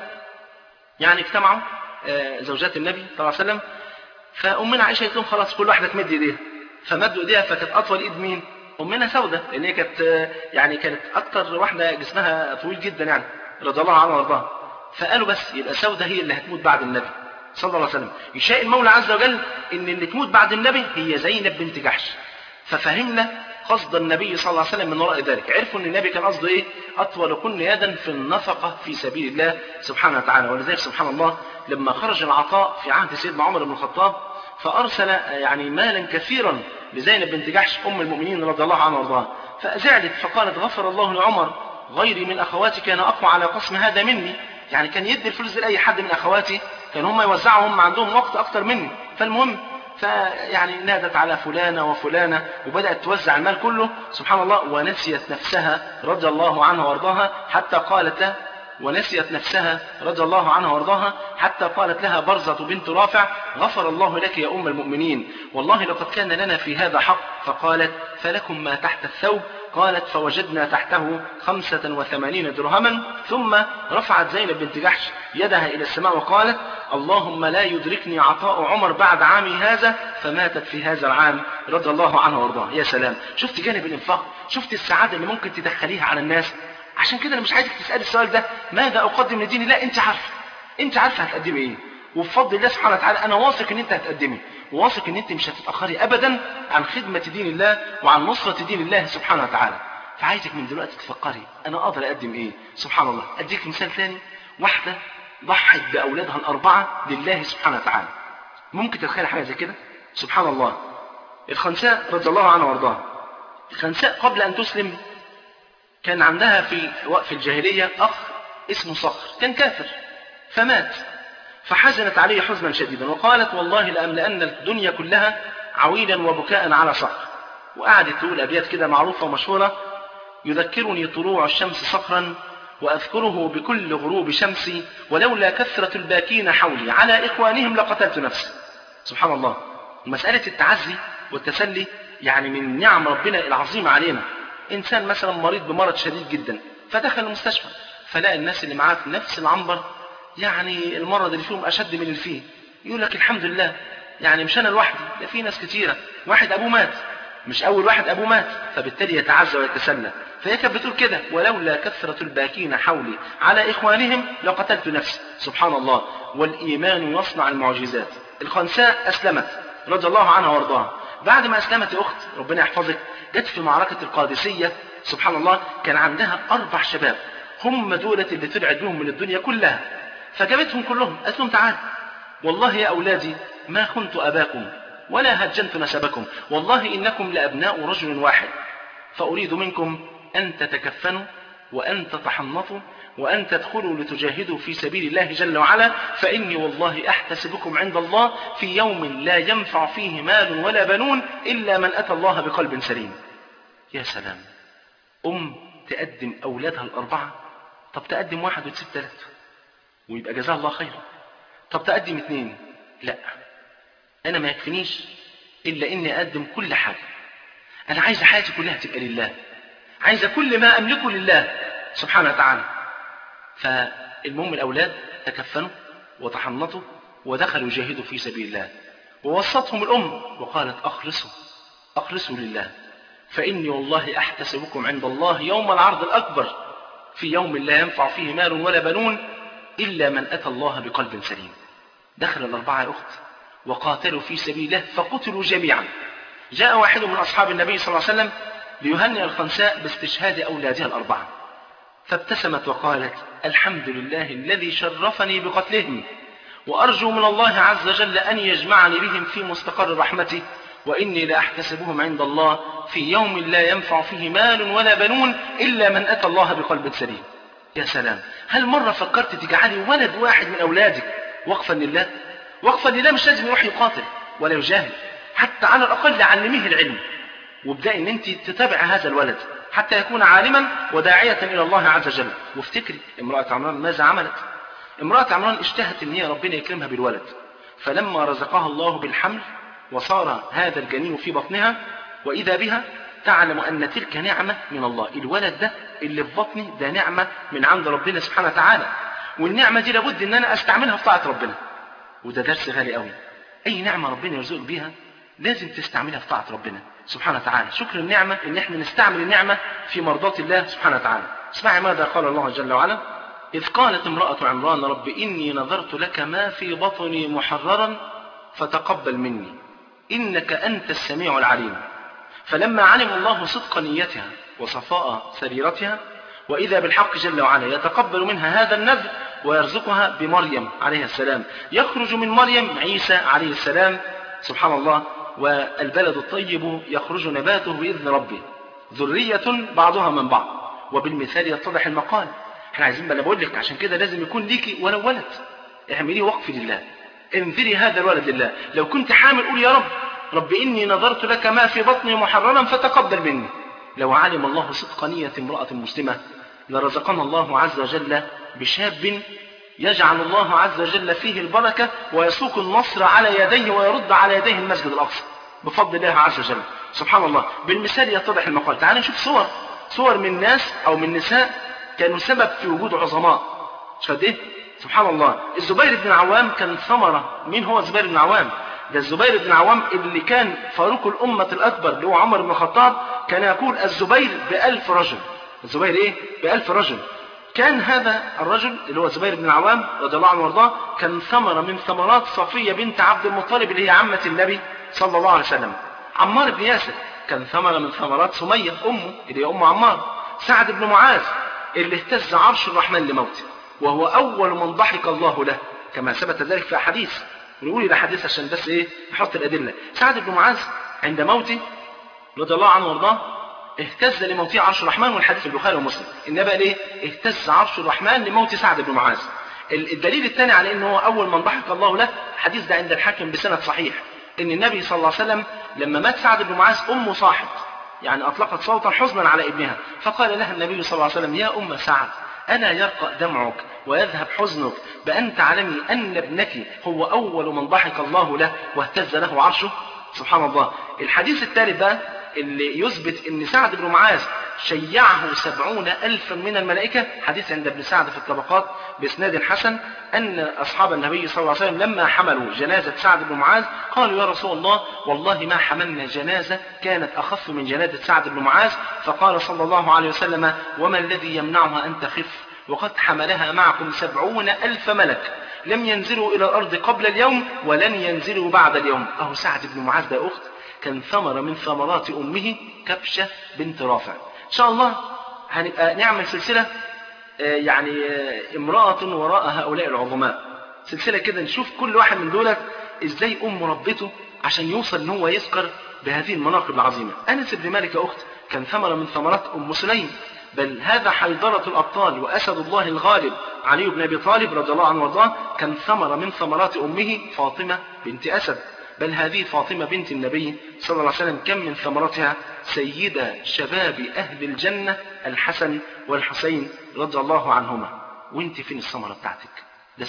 يعني اجتمعوا زوجات النبي صلى الله عليه وسلم، فأمنا عائشة قالت لهم: خلاص كل واحدة تمد ايديها. فمدوا ايديها، فكانت أطول ايد مين؟ أمنا سودة، لأن هي كانت يعني كانت أكتر واحدة جسمها طويل جدا يعني رضي الله عنها وارضاها. فقالوا بس يبقى سودة هي اللي هتموت بعد النبي صلى الله عليه وسلم. يشاء المولى عز وجل ان اللي تموت بعد النبي هي زينب بنت جحش. ففهمنا قصد النبي صلى الله عليه وسلم من وراء ذلك، عرفوا ان النبي كان قصده ايه؟ أطولكن يدا في النفقة في سبيل الله سبحانه وتعالى. ولذلك سبحان الله لما خرج العطاء في عهد سيدنا عمر بن الخطاب فأرسل يعني مالا كثيرا لزينب بنت جحش أم المؤمنين رضي الله عنها وارضاها، فزعلت فقالت: غفر الله لعمر، غيري من أخواتي كان أقوى على قسم هذا مني. يعني كان يدي الفلوس لأي حد من أخواتي، كان هم يوزعوا، هم عندهم وقت أكتر مني. فالمهم فيعني نادت على فلانة وفلانة وبدأت توزع المال كله سبحان الله، ونسيت نفسها رضي الله عنها وارضاها حتى قالت له ونسيت نفسها رضي الله عنها وارضاها حتى قالت لها برزة بنت رافع: غفر الله لك يا أم المؤمنين، والله لقد كان لنا في هذا حق. فقالت: فلكم ما تحت الثوب. قالت: فوجدنا تحته 85 درهما. ثم رفعت زينب بنت جحش يدها إلى السماء وقالت: اللهم لا يدركني عطاء عمر بعد عامي هذا. فماتت في هذا العام رضي الله عنها وارضاها. يا سلام، شفت جانب الإنفاق، شفت السعادة اللي ممكن تدخليها على الناس. عشان كده انا مش عايزك تسألي السؤال ده ماذا اقدم لديني، لا، انت عارفه هتقدمي ايه، وبفضل الله سبحانه وتعالى انا واثق ان انت هتقدمي، وواثق ان انت مش هتتاخري ابدا عن خدمه دين الله وعن نصره دين الله سبحانه وتعالى. فعايزك من دلوقتي تفكري انا اقدر اقدم ايه. سبحان الله. اديك مثال ثاني، واحده ضحت باولادها الاربعه لله سبحانه وتعالى. ممكن تتخيل حاجه زي كده؟ سبحان الله. الخنساء رضي الله عنها وارضاها، الخنساء قبل ان تسلم كان عندها في وقت الجاهلية أخ اسمه صخر، كان كافر فمات، فحزنت عليه حزنا شديدا وقالت: والله لأملأن الدنيا كلها عويلا وبكاء على صخر. وقعدت تقول أبيات كده معروفة ومشهورة: يذكرني طلوع الشمس صخرا وأذكره بكل غروب شمسي، ولولا كثرة الباكين حولي على إخوانهم لقتلت نفسي. سبحان الله. مسألة التعزي والتسلي يعني من نعم ربنا العظيمة علينا. إنسان مثلا مريض بمرض شديد جدا فدخل المستشفى فلاقي الناس اللي معاه في نفس العنبر يعني المرض اللي فيهم أشد من اللي فيه، يقول لك الحمد لله، يعني مش أنا لوحدي، ده في ناس كتيرة، واحد أبوه مات، مش أول واحد أبوه مات، فبالتالي يتعزى ويتسلى. فهي كانت بتقول كده: ولولا كثرة الباكين حولي على إخوانهم لقتلت نفسي. سبحان الله. والإيمان يصنع المعجزات. الخنساء أسلمت رضي الله عنها وارضاها. بعد ما أسلمت يا أخت ربنا يحفظك جت في معركة القادسية سبحان الله، كان عندها 4 شباب هم دولة اللي طلعت بهم من الدنيا كلها، فجابتهم كلهم قالت لهم: تعال والله يا أولادي ما خنت أباكم ولا هجنت نسبكم، والله إنكم لأبناء رجل واحد، فأريد منكم أن تتكفنوا وأن تتحنطوا وأن تدخلوا لتجاهدوا في سبيل الله جل وعلا، فإني والله أحتسبكم عند الله في يوم لا ينفع فيه مال ولا بنون إلا من أتى الله بقلب سليم. يا سلام، تقدم أولادها ال4، طب تقدم 1 وتسيب 3 ويبقى جزاها الله خيرا، طب تقدم 2، لا، أنا ما يكفنيش إلا إني أقدم كل حاجة، أنا عايز حياتي كلها تبقى لله، عايز كل ما أملكه لله سبحانه وتعالى. فالمهم الأولاد تكفنوا وتحنطوا ودخلوا يجاهدوا في سبيل الله، ووصتهم الأم وقالت أخلصوا لله، فإني والله أحتسبكم عند الله يوم العرض الأكبر، في يوم لا ينفع فيه مال ولا بنون إلا من أتى الله بقلب سليم. دخل الأربعة يا أخت وقاتلوا في سبيل الله فقتلوا جميعا. جاء واحد من أصحاب النبي صلى الله عليه وسلم ليهنئ الخنساء باستشهاد أولادها الأربعة، فابتسمت وقالت الحمد لله الذي شرفني بقتلهم، وأرجو من الله عز وجل أن يجمعني بهم في مستقر رحمته، وإني لأحتسبهم عند الله في يوم لا ينفع فيه مال ولا بنون إلا من أتى الله بقلب سليم. يا سلام، هل مرة فكرت تجعلي ولد واحد من أولادك وقفا لله؟ وقفا لله مش لازم يروح يقاتل ولا يجاهد، حتى على الأقل علميه العلم، وابدأ ان انت تتابع هذا الولد حتى يكون عالما وداعية إلى الله عز وجل. وافتكري امرأة عمران ماذا عملت؟ امرأة عمران اشتهت ان هي ربنا يكرمها بالولد، فلما رزقها الله بالحمل وصار هذا الجنين في بطنها وإذا بها تعلم أن تلك نعمة من الله. الولد ده اللي في بطني ده نعمة من عند ربنا سبحانه وتعالى، والنعمة دي لابد ان انا استعملها في طاعة ربنا. وده درس غالي قوي، اي نعمة ربنا يرزقك بيها لازم تستعملها في طاعة ربنا سبحانه وتعالى. شكر النعمة ان احنا نستعمل النعمة في مرضات الله سبحانه وتعالى. اسمعي ماذا قال الله جل وعلا: إذ قالت امرأة عمران رب إني نذرت لك ما في بطني محررا فتقبل مني إنك أنت السميع العليم. فلما علم الله صدق نيتها وصفاء سريرتها وإذا بالحق جل وعلا يتقبل منها هذا النذر ويرزقها بمريم عليه السلام، يخرج من مريم عيسى عليه السلام سبحان الله، والبلد الطيب يخرج نباته بإذن ربه، ذرية بعضها من بعض، وبالمثال يتضح المقال. احنا عايزين بقى بقول لك عشان كده لازم يكون ليكي ولو ولد، اعمليه وقف لله، انذري هذا الولد لله. لو كنت حامل قول يا رب إني نذرت لك ما في بطني محررا فتقبل مني. لو علم الله صدق نية امرأة مسلمة لرزقنا الله عز وجل بشاب يجعل الله عز وجل فيه البركة ويسوق النصر على يديه ويرد على يديه المسجد الأقصى بفضل الله عز وجل سبحان الله. بالمثال يتضح المقال. تعالوا نشوف صور من ناس أو من نساء كانوا سبب في وجود عظماء. شفت ايه؟ سبحان الله. الزبير بن العوام كان ثمرة. مين هو الزبير بن العوام؟ ده الزبير بن العوام اللي كان فاروق الأمة الأكبر اللي هو عمر بن الخطاب كان يقول الزبير ب1000 رجل. الزبير ايه؟ ب1000 رجل. كان هذا الرجل اللي هو الزبير بن العوام رضي الله عنه وارضاه كان ثمرة من ثمرات صفية بنت عبد المطلب اللي هي عمة النبي صلى الله عليه وسلم. عمار بن ياسر كان ثمرة من ثمرات سمية أمه اللي هي أم عمار. سعد بن معاذ اللي اهتز عرش الرحمن لموته وهو أول من ضحك الله له كما ثبت ذلك في أحاديث. نقول إلى حديث عشان بس إيه نحط الأدلة. سعد بن معاذ عند موته رضي الله عنه وارضاه اهتز لموته عرش الرحمن، والحديث في البخاري ومسلم. إنما ليه اهتز عرش الرحمن لموت سعد بن معاذ؟ الدليل الثاني على إنه هو أول من ضحك الله له الحديث ده عند الحاكم بسند صحيح، إن النبي صلى الله عليه وسلم لما مات سعد بن معاذ أمه صاحت يعني أطلقت صوتا حزنا على ابنها، فقال لها النبي صلى الله عليه وسلم: يا أم سعد ألا يرقى دمعك ويذهب حزنك بأن تعلمي أن ابنك هو أول من ضحك الله له واهتز له عرشه؟ سبحان الله. الحديث الثالث ده اللي يثبت أن سعد بن معاذ شيعه 70,000 من الملائكة، حديث عند ابن سعد في الطبقات بإسناد حسن، أن أصحاب النبي صلى الله عليه وسلم لما حملوا جنازة سعد بن معاذ قالوا: يا رسول الله والله ما حملنا جنازة كانت أخف من جنازة سعد بن معاذ. فقال صلى الله عليه وسلم: وما الذي يمنعها أن تخف وقد حملها معكم 70,000 ملك لم ينزلوا إلى الأرض قبل اليوم ولن ينزلوا بعد اليوم. أهو سعد بن معاذ ده أخت كان ثمرة من ثمرات أمه كبشة بنت رافع. إن شاء الله هنبقى نعمل سلسلة يعني امرأة وراء هؤلاء العظماء، سلسلة كده نشوف كل واحد من دولت إزاي أم ربته عشان يوصل إن هو يذكر بهذه المناقب العظيمة. أنس بن مالك يا أخت كان ثمرة من ثمرات أم سليم، بل هذا حيدرة الأبطال وأسد الله الغالب علي بن أبي طالب رضي الله عنه وارضاه كان ثمرة من ثمرات أمه فاطمة بنت أسد. بل هذه فاطمة بنت النبي صلى الله عليه وسلم كم من ثمرتها سيدة شباب أهل الجنة الحسن والحسين رضي الله عنهما. وانت فين الثمرة بتاعتك؟ ده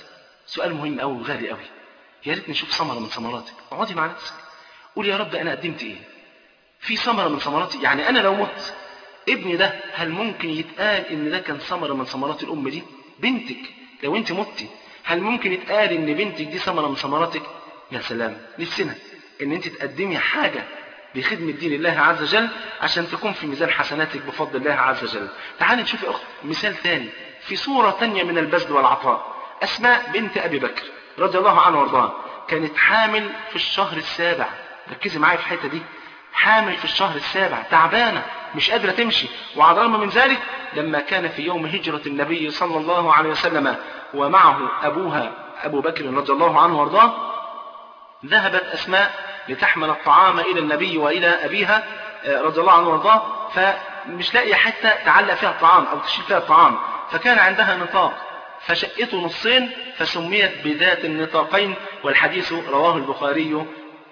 سؤال مهم أوي وغالي أوي. يا ريت نشوف ثمرة من ثمراتك. اقعدي مع نفسك قولي: يا رب أنا قدمت إيه؟ في ثمرة من ثمراتي؟ يعني أنا لو مت ابني ده هل ممكن يتقال إن ده كان ثمرة من ثمرات الأم دي؟ بنتك لو أنت متي هل ممكن يتقال إن بنتك دي ثمرة من ثمراتك؟ يا سلام، نفسنا إن أنت تقدمي حاجة بخدمة دين الله عز وجل عشان تكون في ميزان حسناتك بفضل الله عز وجل. تعالي نشوف يا أخت مثال ثاني في صورة ثانية من البذل والعطاء. أسماء بنت أبي بكر رضي الله عنها وارضاها كانت حامل في الشهر السابع. ركزي معايا في الحتة دي، حامل في الشهر السابع، تعبانة مش قادرة تمشي. وعلى الرغم من ذلك لما كان في يوم هجرة النبي صلى الله عليه وسلم ومعه أبوها أبو بكر رضي الله عنه وارضاه، ذهبت أسماء لتحمل الطعام إلى النبي وإلى أبيها رضي الله عنه وارضاه، فمش لاقية حتى تعلق فيها الطعام أو تشيل فيها الطعام، فكان عندها نطاق فشقته نصين فسميت بذات النطاقين، والحديث رواه البخاري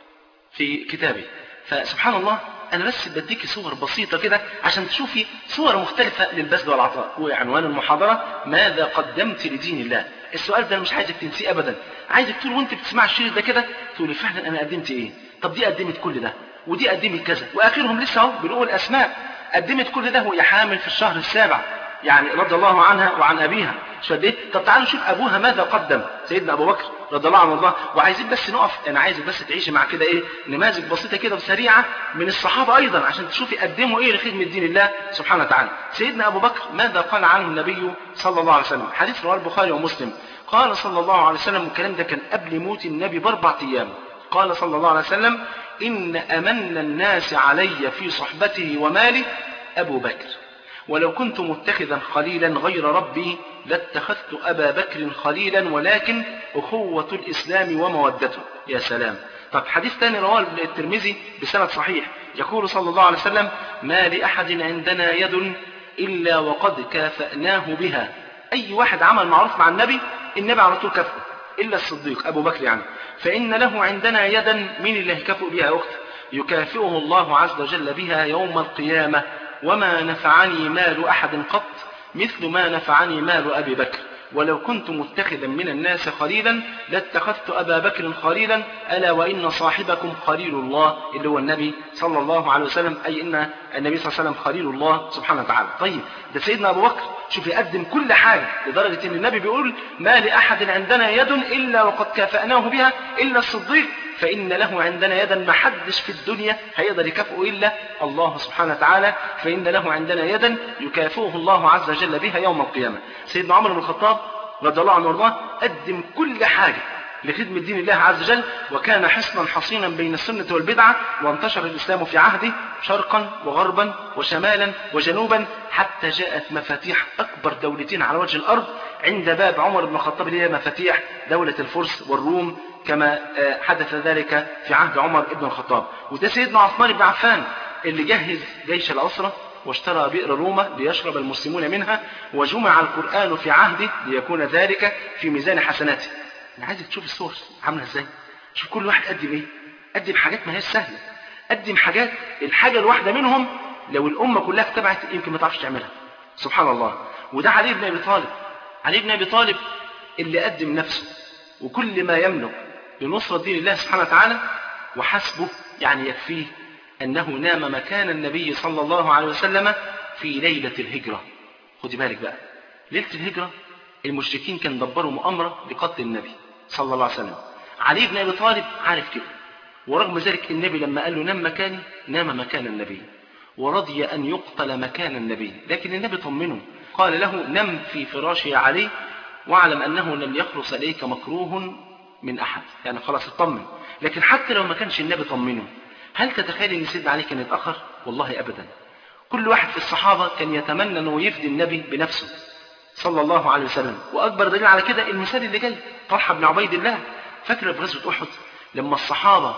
في كتابه. فسبحان الله، أنا بس بديكي صور بسيطة كده عشان تشوفي صور مختلفة للبذل والعطاء. وعنوان المحاضرة ماذا قدمت لدين الله؟ السؤال ده أنا مش عايزك تنسيه أبدا، عايزك طول وانت بتسمع الشريط ده كده تقولي فعلا أنا قدمت إيه؟ طب دي قدمت كل ده ودي قدمت كذا، وآخرهم لسه اهو بنقول أسماء قدمت كل ده وهي حامل في الشهر السابع، يعني رضي الله عنها وعن أبيها. شو قد إيه؟ طب تعالوا نشوف أبوها ماذا قدم، سيدنا أبو بكر رضي الله عنه وارضاه. وعايزين بس نقف، أنا عايزك بس تعيشي مع كده إيه نماذج بسيطة كده وسريعة من الصحابة أيضا عشان تشوفي قدموا إيه لخدمة دين الله سبحانه وتعالى. سيدنا أبو بكر ماذا قال عنه النبي صلى الله عليه وسلم؟ حديث رواه البخاري ومسلم. قال صلى الله عليه وسلم، والكلام ده كان قبل موت النبي ب4 أيام، قال صلى الله عليه وسلم: إن أمن الناس علي في صحبته ومالي أبو بكر، ولو كنت متخذا خليلا غير ربي لاتخذت أبا بكر خليلا، ولكن أخوة الإسلام ومودته. يا سلام. طب حديث ثاني رواه الترمذي بسند صحيح، يقول صلى الله عليه وسلم: ما لأحد عندنا يد إلا وقد كافأناه بها. أي واحد عمل معروف مع النبي على طول كافئه، إلا الصديق أبو بكر يعني. فإن له عندنا يدا، من اللي يكافئ بها يا أخت؟ يكافئه الله عز وجل بها يوم القيامة. وما نفعني مال أحد قط مثل ما نفعني مال أبي بكر، ولو كنت متخذا من الناس خليلا لاتخذت أبا بكر خليلا، ألا وإن صاحبكم خليل الله، اللي هو النبي صلى الله عليه وسلم، أي إن النبي صلى الله عليه وسلم خليل الله سبحانه وتعالى. طيب ده سيدنا أبو بكر، شوف يقدم كل حاجة لدرجة إن النبي بيقول: ما لأحد عندنا يد إلا وقد كافأناه بها إلا الصديق، فإن له عندنا يدا ما حدش في الدنيا هيقدر يكافئه إلا الله سبحانه وتعالى، فإن له عندنا يدا يكافئه الله عز وجل بها يوم القيامة. سيدنا عمر بن الخطاب رضي الله عنه وارضاه قدم كل حاجة لخدمة دين الله عز وجل، وكان حصنا حصينا بين السنة والبدعة، وانتشر الإسلام في عهده شرقا وغربا وشمالا وجنوبا، حتى جاءت مفاتيح أكبر دولتين على وجه الأرض عند باب عمر بن الخطاب، اللي هي مفاتيح دولة الفرس والروم، كما حدث ذلك في عهد عمر بن الخطاب. وده سيدنا عثمان بن عفان اللي جهز جيش العسرة واشترى بئر روما ليشرب المسلمون منها، وجمع القرآن في عهده ليكون ذلك في ميزان حسناته. أنا عايزك تشوف الصور عاملة ازاي، شوف كل واحد قدم ايه، قدم حاجات ما هي سهلة، قدم حاجات الحاجة الواحدة منهم لو الأمة كلها اتبعت يمكن ما تعرفش تعملها. سبحان الله. وده علي بن أبي طالب، علي بن أبي طالب اللي قدم نفسه وكل ما يملك لنصرة دين الله سبحانه وتعالى، وحسبه يعني يكفيه أنه نام مكان النبي صلى الله عليه وسلم في ليلة الهجرة. خدي بالك بقى، ليلة الهجرة المشركين كان دبروا مؤامرة لقتل النبي صلى الله عليه وسلم. علي بن أبي طالب عارف كده، ورغم ذلك النبي لما قال له نام مكاني نام مكان النبي، ورضي أن يقتل مكان النبي، لكن النبي طمنه قال له: نم في فراش يا علي، واعلم أنه لن يخلص إليك مكروه من أحد. يعني خلاص اطمن. لكن حتى لو ما كانش النبي طمنه، هل تتخيل ان سيدنا علي كان يتأخر؟ والله ابدا. كل واحد في الصحابة كان يتمنى انه يفدي النبي بنفسه صلى الله عليه وسلم. واكبر دليل على كده المثال اللي جاي، طلحة بن عبيد الله. فاكر في غزوة احد لما الصحابة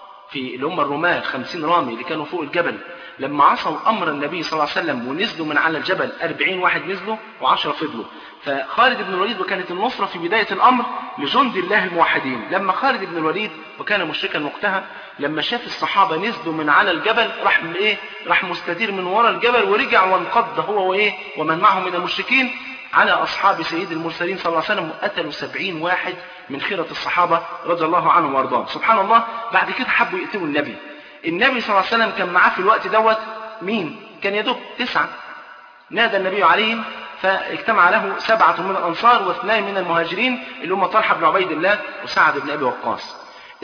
في اللي هم الرماة 50 رامي اللي كانوا فوق الجبل، لما عصوا امر النبي صلى الله عليه وسلم ونزلوا من على الجبل 40 واحد نزلوا و10 فضلوا، فخالد بن الوليد وكانت النصرة في بداية الامر لجند الله الموحدين. لما خالد بن الوليد وكان مشركا وقتها، لما شاف الصحابة نزلوا من على الجبل راح مستدير من وراء الجبل ورجع وانقض هو ومن معه من المشركين على أصحاب سيد المرسلين صلى الله عليه وسلم، وقتلوا 70 واحد من خيرة الصحابة رضي الله عنهم وارضاهم. سبحان الله. بعد كده حبوا يقتلوا النبي، النبي صلى الله عليه وسلم كان معاه في الوقت دوت مين؟ كان يدوب 9. نادى النبي عليهم فاجتمع له 7 من الأنصار و2 من المهاجرين اللي هم طلحة بن عبيد الله وسعد بن أبي وقاص.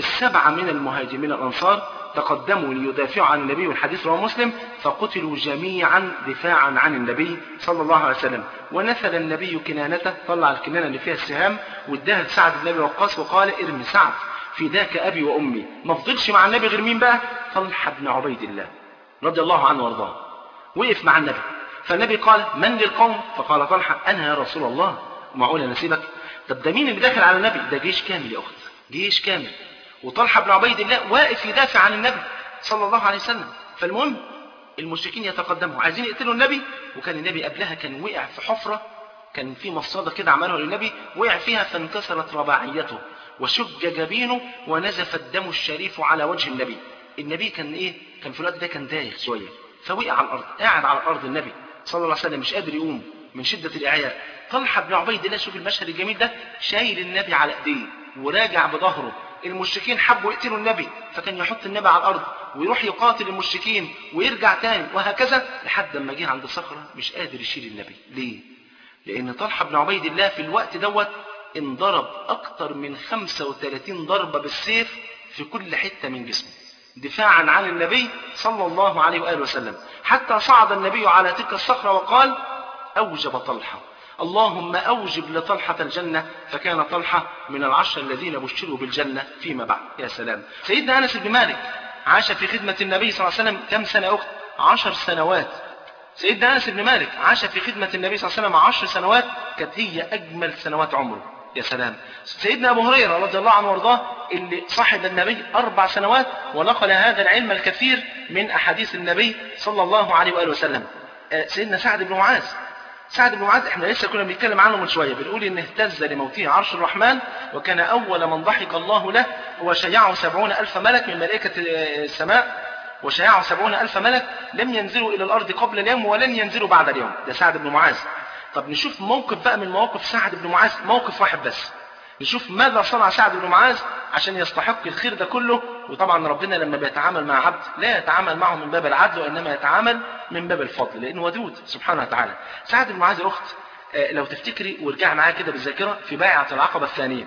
7 من المهاجرين من الأنصار تقدموا ليدافعوا عن النبي، والحديث رواه مسلم، فقتلوا جميعا دفاعا عن النبي صلى الله عليه وسلم. ونثل النبي كنانته، طلع الكنانة اللي فيها السهام واداها لسعد بن أبي وقاص وقال ارمي سعد فداك أبي وأمي. ما فضلش مع النبي غير مين بقى؟ طلحة بن عبيد الله رضي الله عنه وارضاه، وقف مع النبي. فالنبي قال من للقوم؟ فقال طلحة أنا يا رسول الله. معقول أنا أسيبك؟ طب ده مين اللي داخل على النبي؟ ده جيش كامل يا أخت، جيش كامل، وطلحة بن عبيد الله واقف يدافع عن النبي صلى الله عليه وسلم. فالمهم المشركين يتقدموا عايزين يقتلوا النبي، وكان النبي قبلها كان وقع في حفرة، كان في مصادة كده عملها للنبي وقع فيها فانكسرت رباعيته وشج جبينه ونزف الدم الشريف على وجه النبي. النبي كان ايه؟ كان في الوقت ده كان دايخ شوية، فوقع على الأرض، قاعد على الأرض النبي صلى الله عليه وسلم مش قادر يقوم من شدة الإعياء. طلحة بن عبيد الله، شوف المشهد الجميل ده، شايل النبي على ايديه وراجع بظهره. المشركين حبوا يقتلوا النبي فكان يحط النبي على الأرض ويروح يقاتل المشركين ويرجع تاني وهكذا لحد ما جه عند صخرة مش قادر يشيل النبي. ليه؟ لأن طلحة بن عبيد الله في الوقت دوت انضرب أكتر من 35 ضربة بالسيف في كل حتة من جسمه دفاعا عن النبي صلى الله عليه وآله وسلم، حتى صعد النبي على تلك الصخرة وقال أوجب طلحة اللهم أوجب لطلحة الجنة، فكان طلحة من ال10 الذين بشروا بالجنة فيما بعد. يا سلام. سيدنا أنس بن مالك عاش في خدمة النبي صلى الله عليه وسلم كم سنة أخت؟ 10 سنوات. سيدنا أنس بن مالك عاش في خدمة النبي صلى الله عليه وسلم 10 سنوات، كانت هي أجمل سنوات عمره. يا سلام. سيدنا أبو هريرة رضي الله عنه وارضاه اللي صاحب النبي 4 سنوات ونقل هذا العلم الكثير من أحاديث النبي صلى الله عليه وآله وسلم. سيدنا سعد بن معاذ. سعد بن معاذ احنا لسه كنا بنتكلم عنه من شوية، بنقول إن اهتز لموته عرش الرحمن، وكان أول من ضحك الله له وشيعه 70,000 ملك من ملائكة السماء، وشيعه 70,000 ملك لم ينزلوا إلى الأرض قبل اليوم ولن ينزلوا بعد اليوم. ده سعد بن معاذ. طب نشوف موقف بقى من مواقف سعد بن معاذ، موقف واحد بس، نشوف ماذا صنع سعد بن معاذ عشان يستحق الخير ده كله. وطبعا ربنا لما بيتعامل مع عبد لا يتعامل معه من باب العدل وإنما يتعامل من باب الفضل، لأنه ودود سبحانه وتعالى. سعد بن معاذ أخت لو تفتكري ورجع معايا كده بالذاكرة في بيعة العقبة الثانية،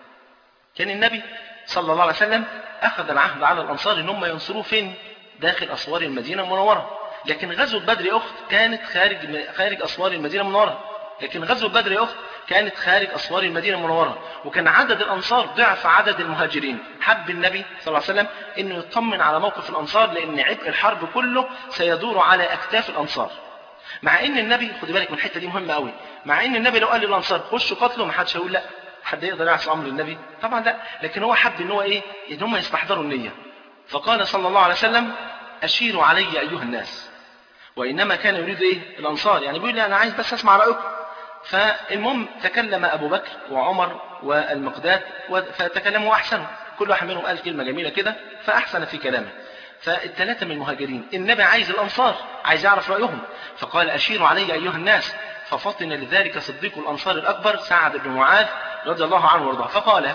كان النبي صلى الله عليه وسلم أخذ العهد على الأنصار إن هم ينصروه فين؟ داخل أسوار المدينة المنورة. لكن غزوة بدر يا أخت كانت خارج أسوار المدينة المنورة. لكن غزوة بدر يا أخت كانت خارج أسوار المدينة المنورة، وكان عدد الأنصار ضعف عدد المهاجرين. حب النبي صلى الله عليه وسلم إنه يطمن على موقف الأنصار، لأن عبء الحرب كله سيدور على أكتاف الأنصار. مع إن النبي، خدي بالك من الحتة دي مهمة قوي، مع إن النبي لو قال للأنصار خشوا قتلوا ما حدش هيقول لا، حد يقدر يعصي أمر النبي؟ طبعا لا. لكن هو حب إن هو إيه؟ إن هم يستحضروا النية. فقال صلى الله عليه وسلم أشيروا علي أيها الناس. وإنما كان يريد إيه؟ الأنصار، يعني بيقول لي أنا عايز بس أسمع رأيكم. فالمهم تكلم أبو بكر وعمر والمقداد فتكلموا أحسنوا، كل واحد منهم قال كلمة جميلة كده فأحسن في كلامه. فالثلاثة من المهاجرين النبي عايز الأنصار، عايز يعرف رأيهم، فقال أشيروا علي أيها الناس. ففطن لذلك صديق الأنصار الأكبر سعد بن معاذ رضي الله عنه وارضاه، فقال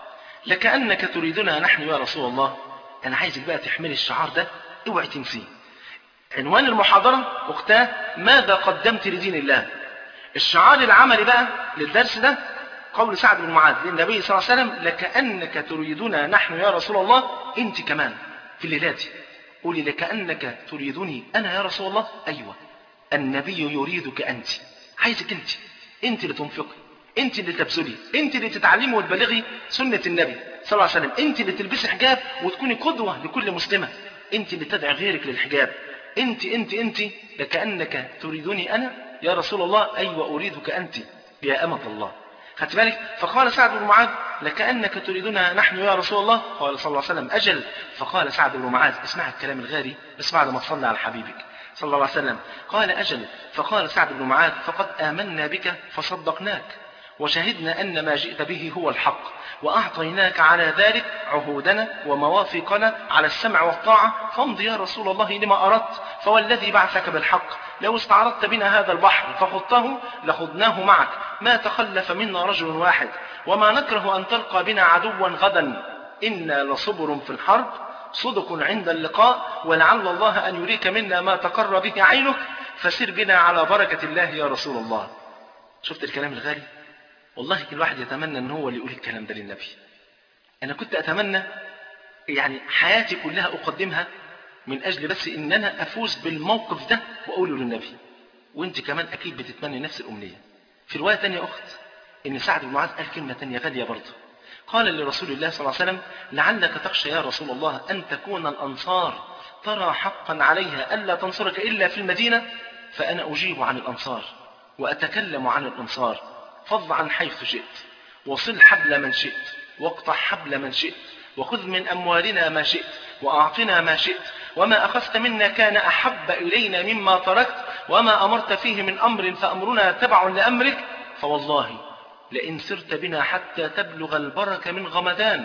لكأنك تريدنا نحن يا رسول الله. أنا عايزك بقى تحملي الشعار ده، اوعي تنسيه. عنوان المحاضرة أختاه ماذا قدمت لدين الله. الشعار العملي بقى للدرس ده قول سعد بن معاذ للنبي صلى الله عليه وسلم لكأنك تريدنا نحن يا رسول الله. انت كمان في الليلة دي قولي لكأنك تريدني أنا يا رسول الله. أيوة، النبي يريدك أنت، عايزك انت اللي تنفقي، انت اللي تبذلي، انت اللي تتعلمي وتبلغي سنة النبي صلى الله عليه وسلم، انت اللي تلبسي حجاب وتكوني قدوة لكل مسلمة، انت اللي تدعي غيرك للحجاب، انت لكأنك تريدني أنا يا رسول الله. أيوة أريدك أنت يا أمة الله. خدت بالك؟ فقال سعد بن معاذ لكأنك تريدنا نحن يا رسول الله. قال صلى الله عليه وسلم أجل. فقال سعد بن معاذ، اسمع الكلام الغالي بس بعد ما تصلي على حبيبك صلى الله عليه وسلم. قال أجل. فقال سعد بن معاذ فقد آمنا بك فصدقناك وشهدنا أن ما جئت به هو الحق، وأعطيناك على ذلك عهودنا ومواثيقنا على السمع والطاعة، فامض يا رسول الله لما أردت، فوالذي بعثك بالحق لو استعرضت بنا هذا البحر فخضته لخضناه معك، ما تخلف منا رجل واحد، وما نكره أن تلقى بنا عدوا غدا، إنا لصبر في الحرب صدق عند اللقاء، ولعل الله أن يريك منا ما تقر به عينك، فسر بنا على بركة الله يا رسول الله. شفت الكلام الغالي؟ والله كل واحد يتمنى ان هو اللي يقول الكلام ده للنبي. انا كنت اتمنى يعني حياتي كلها اقدمها من اجل بس ان انا افوز بالموقف ده واقوله للنبي. وانت كمان اكيد بتتمنى نفس الامنية. في رواية تانية اخت ان سعد بن معاذ قال كلمة تانية غالية برضه. قال لرسول الله صلى الله عليه وسلم: لعلك تخشى يا رسول الله ان تكون الانصار ترى حقا عليها الا تنصرك الا في المدينة، فانا اجيب عن الانصار واتكلم عن الانصار، فض عن حيث شئت، وصل حبل من شئت، واقطع حبل من شئت، وخذ من أموالنا ما شئت، وأعطنا ما شئت، وما أخذت منا كان أحب إلينا مما تركت، وما أمرت فيه من أمر فأمرنا تبع لأمرك، فوالله لئن سرت بنا حتى تبلغ البرك من غمدان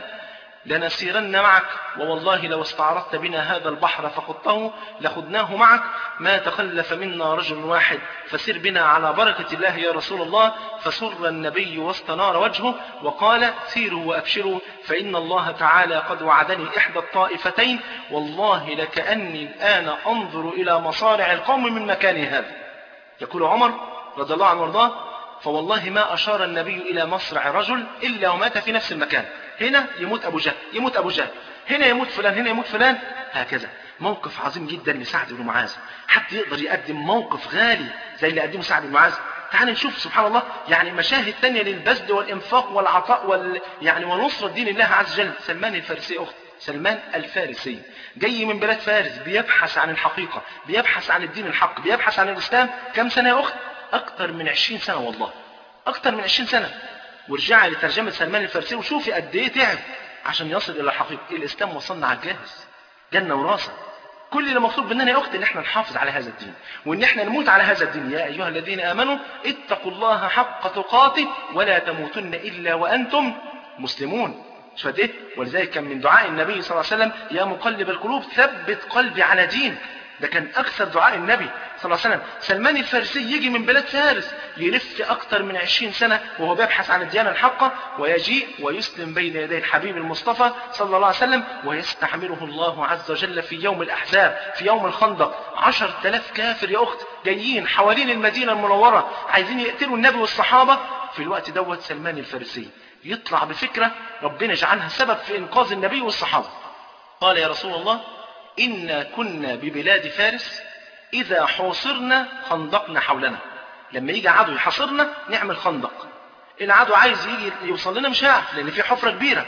لنسيرن معك، ووالله لو استعرضت بنا هذا البحر فخضته لخذناه معك، ما تخلف منا رجل واحد، فسر بنا على بركة الله يا رسول الله. فسر النبي واستنار وجهه وقال: سيروا وأبشروا، فإن الله تعالى قد وعدني إحدى الطائفتين، والله لكأني الآن أنظر إلى مصارع القوم من مكان هذا. يقول عمر رضي الله عنه وارضاه: فوالله ما أشار النبي إلى مصرع رجل إلا ومات في نفس المكان، هنا يموت أبو جهل، يموت أبو جهل، هنا يموت فلان، هنا يموت فلان، هكذا. موقف عظيم جدا لسعد بن معاذ. حد يقدر يقدم موقف غالي زي اللي قدمه سعد بن معاذ؟ تعال نشوف سبحان الله يعني مشاهد تانية للبذل والإنفاق والعطاء يعني ونصرة دين الله عز وجل. سلمان الفارسي أخت، سلمان الفارسي جاي من بلاد فارس، بيبحث عن الحقيقة، بيبحث عن الدين الحق، بيبحث عن الإسلام. كم سنة يا أخت؟ أكثر من 20 سنة والله، أكثر من 20 سنة. وارجعي لترجمة سلمان الفارسي وشوفي قد إيه تعب عشان يصل إلى الحقيقة. الإسلام وصلنا على الجاهز، جنة وراسة. كل اللي مطلوب مننا يا أخت إن إحنا نحافظ على هذا الدين، وإن إحنا نموت على هذا الدين. يا أيها الذين آمنوا اتقوا الله حق تقاته ولا تموتن إلا وأنتم مسلمون. شو قد إيه؟ ولذلك كان من دعاء النبي صلى الله عليه وسلم: يا مقلب القلوب ثبت قلبي على دينك. ده كان أكثر دعاء النبي صلى الله عليه وسلم. سلمان الفارسي يجي من بلاد فارس، يلف أكثر من 20 سنة وهو بيبحث عن الديانة الحقة، ويجيء ويسلم بين يدي الحبيب المصطفى صلى الله عليه وسلم، ويستعمله الله عز وجل في يوم الأحزاب، في يوم الخندق. 10,000 كافر يا أخت جايين حوالين المدينة المنورة عايزين يقتلوا النبي والصحابة. في الوقت دوت سلمان الفارسي يطلع بفكرة ربنا جعلها سبب في إنقاذ النبي والصحابة. قال: يا رسول الله، إنا كنا ببلاد فارس إذا حوصرنا خندقنا حولنا. لما يجي عدو يحاصرنا نعمل خندق. العدو عايز يجي يوصل لنا مش هيعرف لأن في حفرة كبيرة.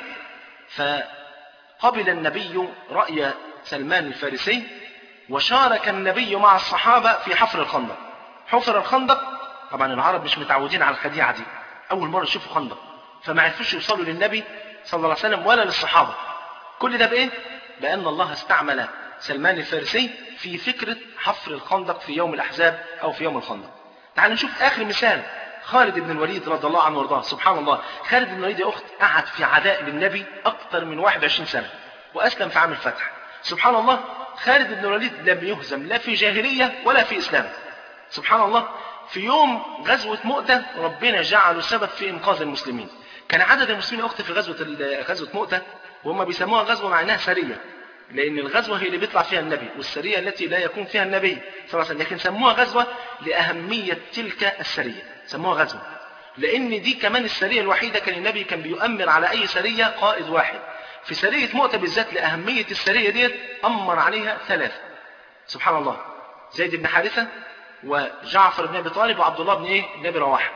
فقبل النبي رأي سلمان الفارسي، وشارك النبي مع الصحابة في حفر الخندق. حفر الخندق، طبعا العرب مش متعودين على الخديعة دي، أول مرة يشوفوا خندق، فما عرفوش يوصلوا للنبي صلى الله عليه وسلم ولا للصحابة. كل ده بإيه؟ بأن الله استعمل سلمان الفارسي في فكرة حفر الخندق في يوم الأحزاب أو في يوم الخندق. تعالوا نشوف آخر مثال، خالد بن الوليد رضي الله عنه وارضاه. سبحان الله، خالد بن الوليد يا أخت قعد في عداء للنبي أكثر من 21 سنة، وأسلم في عام الفتح. سبحان الله، خالد بن الوليد لم يهزم لا في جاهلية ولا في إسلام. سبحان الله، في يوم غزوة مؤتة ربنا جعله سبب في إنقاذ المسلمين. كان عدد المسلمين أخت في غزوة مؤتة، وهم بيسموها غزوة معناها سرية، لأن الغزوة هي اللي بيطلع فيها النبي، والسرية التي لا يكون فيها النبي صلى الله عليه وسلم. لكن سموها غزوة لأهمية تلك السرية، سموها غزوة لأن دي كمان السرية الوحيدة كان النبي كان بيؤمر على أي سرية قائد واحد. في سرية مؤتة بالذات لأهمية السرية ديت أمر عليها 3. سبحان الله، زيد بن حارثة وجعفر بن أبي طالب وعبد الله بن أبي رواحة.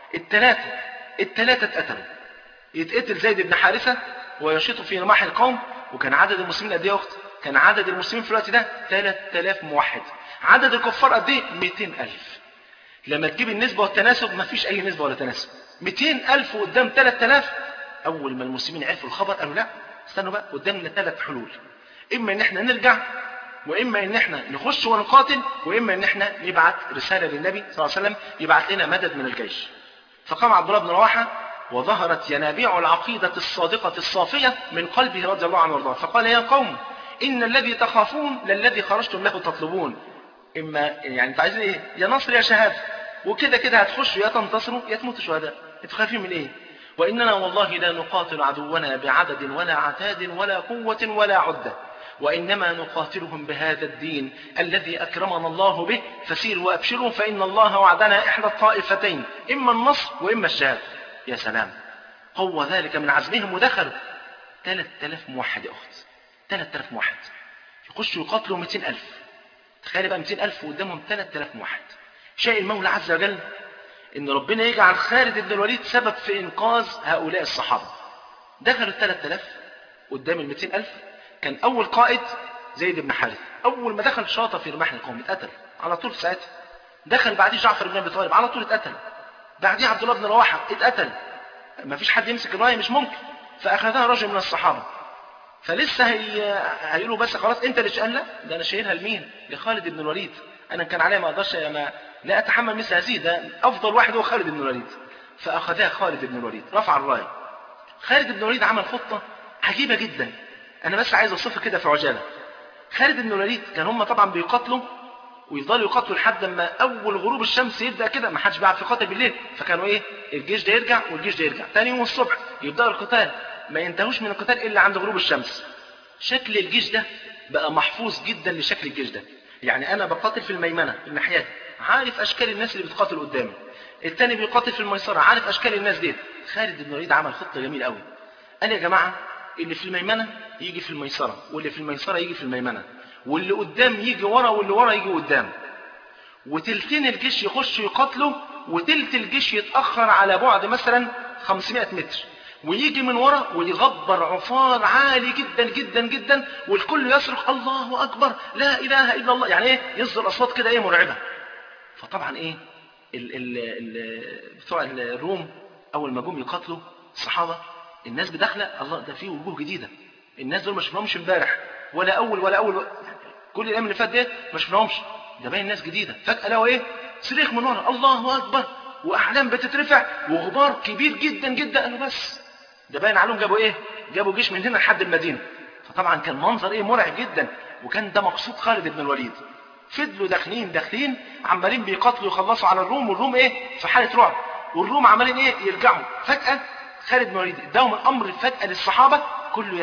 الثلاثة اتقتلوا. يتقتل زيد بن حارثة ويشيط في رماح القوم. وكان عدد المسلمين قد ايه يا اخت؟ كان عدد المسلمين في الوقت ده 3000 موحد. عدد الكفار قد ايه؟ 200,000. لما تجيب النسبة والتناسب ما فيش اي نسبة ولا تناسب. 200,000 قدام 3000. اول ما المسلمين عرفوا الخبر قالوا لا استنوا بقى، قدامنا 3 حلول، اما ان احنا نرجع، واما ان احنا نخش ونقاتل، واما ان احنا نبعت رسالة للنبي صلى الله عليه وسلم يبعت لنا مدد من الجيش. فقام عبد الله بن رواحة وظهرت ينابيع العقيدة الصادقة الصافية من قلبه رضي الله عنه وارضاه، فقال: يا قوم، إن الذي تخافون للذي خرجتم له تطلبون. إما يعني أنت عايزين إيه؟ يا نصر يا شهادة، وكده كده هتخشوا يا تنتصروا يا تموتوا شهداء. أنتوا خايفين من إيه؟ وإننا والله لا نقاتل عدونا بعدد ولا عتاد ولا قوة ولا عدة، وإنما نقاتلهم بهذا الدين الذي أكرمنا الله به، فسيروا وأبشروا فإن الله وعدنا إحدى الطائفتين، إما النصر وإما الشهادة. يا سلام، قوة ذلك من عزمهم. ودخلوا 3000 موحد يا أخت، 3000 موحد يخشوا يقاتلوا 200,000. تخيل بقى 200,000 قدامهم 3000 موحد. شاء المولى عز وجل إن ربنا يجعل خالد بن الوليد سبب في إنقاذ هؤلاء الصحابة. دخلوا 3000 قدام 200,000. كان أول قائد زيد بن حارثة، أول ما دخل شاطر في رماح القوم اتقتل على طول في ساعتها. دخل بعديه جعفر بن أبي طالب على طول اتقتل. بعديه عبد الله بن رواحة اتقتل. ما فيش حد يمسك الراية، مش ممكن. فأخذها رجل من الصحابة. فلسه هيقولوا بس خلاص انت اللي قال لا، ده انا شايلها لمين؟ لخالد بن الوليد. انا كان عليا ما اقدرش، لا اتحمل مثل هذه، ده افضل واحد هو خالد بن الوليد. فاخذها خالد بن الوليد، رفع الرايه. خالد بن الوليد عمل خطه عجيبه جدا، انا بس عايز اوصفها كده في عجاله. خالد بن الوليد كان هم طبعا بيقاتلوا ويفضلوا يقاتلوا لحد ما اول غروب الشمس يبدا كده، ما حدش بيعرف يقاتل بالليل. فكانوا ايه، الجيش ده يرجع والجيش ده يرجع، ثاني يوم الصبح يبداوا القتال، ما ينتهوش من القتال الا عند غروب الشمس. شكل الجيش ده بقى محفوظ جدا لشكل الجيش ده. يعني انا بقاتل في الميمنه في الناحيه دي، عارف اشكال الناس اللي بتقاتل قدامي. الثاني بيقاتل في الميسره، عارف اشكال الناس دي. خالد بن الوليد عمل خطه جميله قوي. قال يا جماعه، اللي في الميمنه يجي في الميسره، واللي في الميسره يجي في الميمنه، واللي قدام يجي ورا، واللي ورا يجي قدام. وتلتين الجيش يخشوا يقاتلوا، وتلت الجيش يتاخر على بعد مثلا 500 متر، ويجي من ورا ويغبر عفار عالي جدا جدا جدا، والكل يصرخ الله اكبر لا اله الا الله، يعني ايه، يصدر اصوات كده ايه مرعبه. فطبعا ايه بتوع الروم اول ما جم يقاتلوا الصحابه، الناس بداخله الله، ده فيه وجوه جديده، الناس دول ما شفناهمش امبارح ولا اول كل الايام اللي فات دي ما شفناهمش، ده باين ناس جديده. فجاه لقوا ايه، صريخ من ورا الله اكبر، واحلام بتترفع، وغبار كبير جدا جدا. قالوا بس ده باين عليهم جابوا ايه، جابوا جيش من هنا لحد المدينه. فطبعا كان منظر ايه مرعب جدا، وكان ده مقصود خالد بن الوليد. فضلوا داخلين عمالين بيقاتلوا يخلصوا على الروم، والروم ايه في حاله رعب، والروم عمالين ايه يرجعوا. فجاه خالد بن الوليد اداهم الامر فجاه للصحابه، كله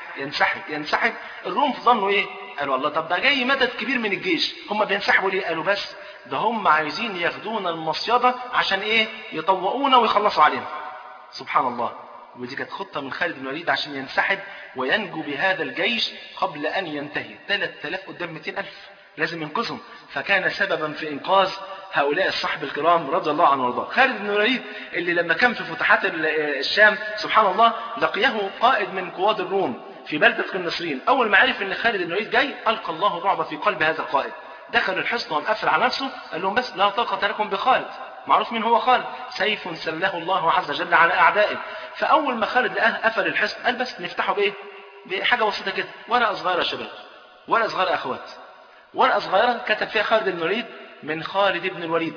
ينسحب. الروم ظنوا ايه، قالوا الله، طب ده جاي مدد كبير من الجيش، هم بينسحبوا ليه؟ قالوا بس ده هم عايزين ياخدونا المصيده عشان ايه، يطوقونا ويخلصوا علينا. سبحان الله. ودي كانت خطة من خالد بن الوليد عشان ينسحب وينجو بهذا الجيش قبل أن ينتهي. 3000 قدام 200,000 لازم ينقذهم. فكان سببا في إنقاذ هؤلاء الصحب الكرام رضي الله عنه وارضاه. خالد بن الوليد اللي لما كان في فتوحات الشام سبحان الله لقيه قائد من قواد الروم في بلدة قنصرين. أول ما عرف أن خالد بن الوليد جاي ألقى الله الرعب في قلب هذا القائد. دخل الحصن ومقفل على نفسه، قال لهم بس لا طاقة لكم بخالد. معروف مين هو خالد، سيف سله الله عز وجل على أعدائه. فأول ما خالد لقاه قفل الحصن، قال بس نفتحه بإيه، بحاجة بسيطة كده، ورقة صغيرة يا شباب، ورقة صغيرة يا أخوات، ورقة صغيرة كتب فيها خالد بن الوليد: من خالد بن الوليد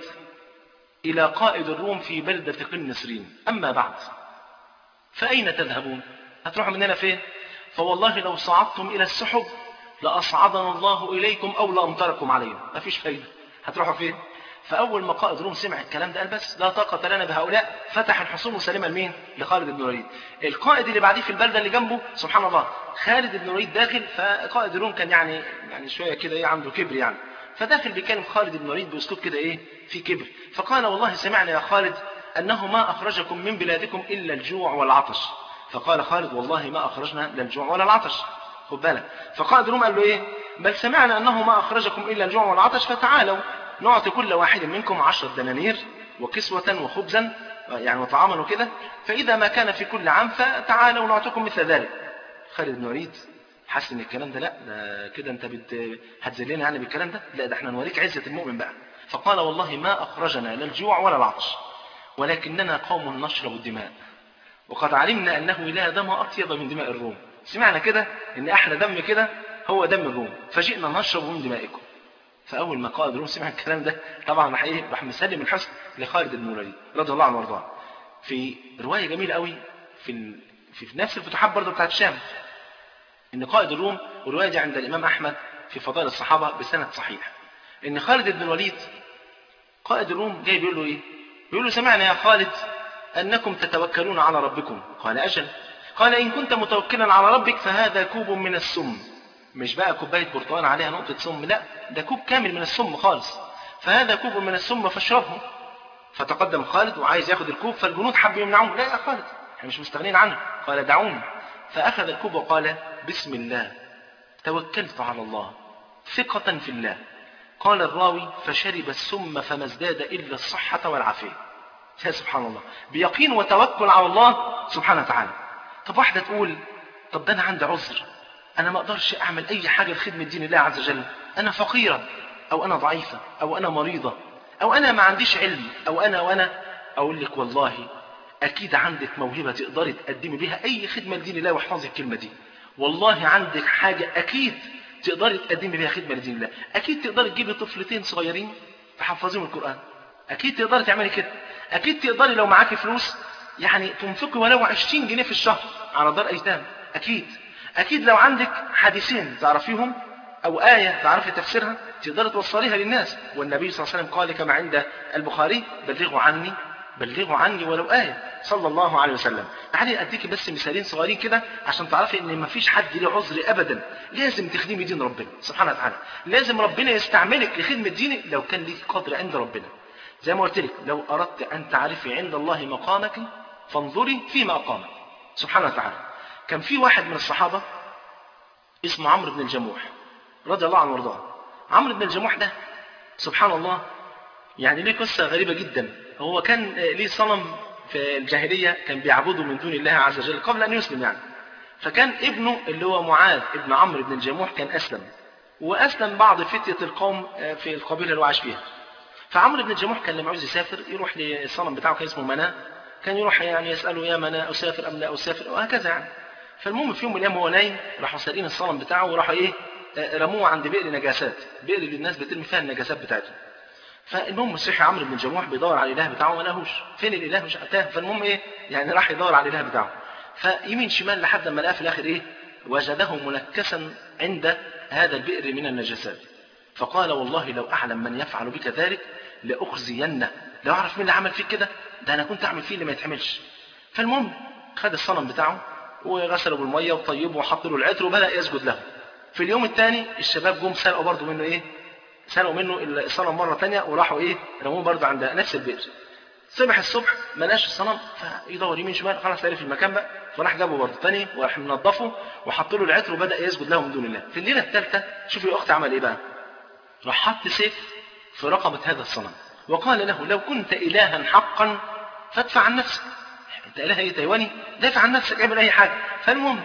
إلى قائد الروم في بلدة قنصرين، أما بعد فأين تذهبون؟ هتروحوا مننا فين؟ فوالله لو صعدتم إلى السحب لأصعدنا الله إليكم أو لأمطركم علينا. ما فيش فايدة، هتروحوا فين؟ فأول ما قائد روم سمع الكلام ده قال بس لا طاقة لنا بهؤلاء، فتح الحصون وسلمها لمين؟ لخالد بن الوليد. القائد اللي بعديه في البلدة اللي جنبه سبحان الله خالد بن الوليد داخل، فقائد روم كان يعني شوية كده ايه، عنده كبر يعني، فداخل بيكلم خالد بن الوليد بأسلوب كده ايه في كبر. فقال والله سمعنا يا خالد أنه ما أخرجكم من بلادكم إلا الجوع والعطش. فقال خالد والله ما أخرجنا لا الجوع ولا العطش، خد بالك. فقائد روم قال له ايه، بل سمعنا أنه ما أخرجكم إلا الجوع والعطش، فتعالوا نعطي كل واحد منكم 10 دنانير وكسوة وخبزا يعني وطعاما وكده، فإذا ما كان في كل عام فتعالوا نعطيكم مثل ذلك. خالد بن الوليد حس ان الكلام ده لا، ده كده انت هتذلنا يعني بالكلام ده، لا ده احنا نوريك عزة المؤمن بقى. فقال والله ما أخرجنا لا الجوع ولا العطش، ولكننا قوم نشرب الدماء، وقد علمنا أنه لا دم أطيب من دماء الروم. سمعنا كده ان احلى دم كده هو دم الروم، فجئنا نشرب من دمائكم. فأول ما قائد الروم سمع الكلام ده طبعا راح مسلم الحسن لخالد بن الوليد رضي الله عنه وارضاه. في رواية جميلة قوي في نفس الفتوحات برضه بتاعت الشام، ان قائد الروم، والرواية دي عند الإمام أحمد في فضائل الصحابة بسند صحيح، ان خالد بن الوليد قائد الروم جاي بيقول له ايه، بيقول له سمعنا يا خالد أنكم تتوكلون على ربكم. قال أجل. قال إن كنت متوكلا على ربك فهذا كوب من السم مش بقى كوباية برتقال عليها نقطة سم، لا ده كوب كامل من السم خالص. فهذا كوب من السم فاشربه. فتقدم خالد وعايز ياخد الكوب، فالجنود حبوا يمنعوه، لا يا خالد احنا مش مستغنين عنه. قال دعوني. فأخذ الكوب وقال بسم الله توكلت على الله ثقة في الله. قال الراوي فشرب السم فما ازداد إلا الصحة والعافية. يا سبحان الله، بيقين وتوكل على الله سبحانه وتعالى. طب واحدة تقول طب ده أنا عندي عذر، أنا ما أقدرش أعمل أي حاجة لخدمة دين الله عز وجل، أنا فقيرة أو أنا ضعيفة أو أنا مريضة أو أنا ما عنديش علم أو أنا أقول لك والله أكيد عندك موهبة تقدري تقدمي بها أي خدمة لدين الله. واحفظي الكلمة دي، والله عندك حاجة أكيد تقدري تقدمي بها خدمة لدين الله. أكيد تقدري تجيبي طفلتين صغيرين تحفظيهم القرآن، أكيد تقدري تعملي كده. أكيد تقدري لو معاكي فلوس يعني تنفقي ولو 20 جنيه في الشهر على دار أيتام. أكيد لو عندك حديثين تعرفيهم أو آية تعرفي تفسيرها تقدري توصليها للناس. والنبي صلى الله عليه وسلم قال كما عند البخاري بلغوا عني ولو آية صلى الله عليه وسلم. تعالي أديكي بس مثالين صغيرين كده عشان تعرفي إن مفيش حد له عذر أبدا. لازم تخدمي دين ربنا سبحانه وتعالى، لازم ربنا يستعملك لخدمة دينه لو كان ليك قدر عند ربنا. زي ما قلت لك لو أردت أن تعرفي عند الله مقامك فانظري فيما أقامك سبحانه وتعالى. كان في واحد من الصحابة اسمه عمرو بن الجموح رضي الله عنه وارضاه. عمرو بن الجموح ده سبحان الله يعني ليه قصة غريبة جدا. هو كان ليه صنم في الجاهلية كان بيعبده من دون الله عز وجل قبل أن يسلم يعني. فكان ابنه اللي هو معاذ ابن عمرو بن الجموح كان أسلم، وأسلم بعض فتية القوم في القبيلة اللي هو عاش فيها. فعمرو بن الجموح كان لما عاوز يسافر يروح للصنم بتاعه كان اسمه مناه، كان يروح يعني يسأله يا مناه أسافر أم لا أسافر وهكذا يعني. فالمهم في يوم من الأيام هو نايم راحوا سارقين الصنم بتاعه وراحوا رموه عند بئر نجاسات، بئر اللي الناس بترمي فيها النجاسات بتاعتهم. فالمهم صحي عمرو بن الجموح بيدور على الاله بتاعه ما لقاهوش، فين الاله مش اتاه. فالمهم يعني راح يدور على الاله بتاعه، فيمين شمال لحد ما لقاه في الاخر وجده منكسا عند هذا البئر من النجاسات. فقال والله لو اعلم من يفعل بك ذلك لاخزينه، لو اعرف مين اللي عمل فيك كده ده انا كنت اعمل فيه اللي ما يتعملش. فالمهم خد الصنم بتاعه وغسله بالميه وطيبه وحط له العطر وبدا يسجد له. في اليوم الثاني الشباب جم سرقوا برضه منه سرقوا منه الصنم مرة تانية وراحوا رموه برضه عند نفس البئر. صبح الصبح ما لقاش الصنم، فيدور يمين شمال خلاص لقى في المكان بقى، فراح جابه برضه تاني وراح منضفه وحط له العطر وبدا يسجد له من دون الله. في الليله الثالثه شوفي يا اخت عمل ايه بقى، راح حط سيف في رقبه هذا الصنم وقال له لو كنت الها حقا فادفع عن نفسك، انت اله تايواني دافع عن نفسك اعمل اي حاجه. فالمهم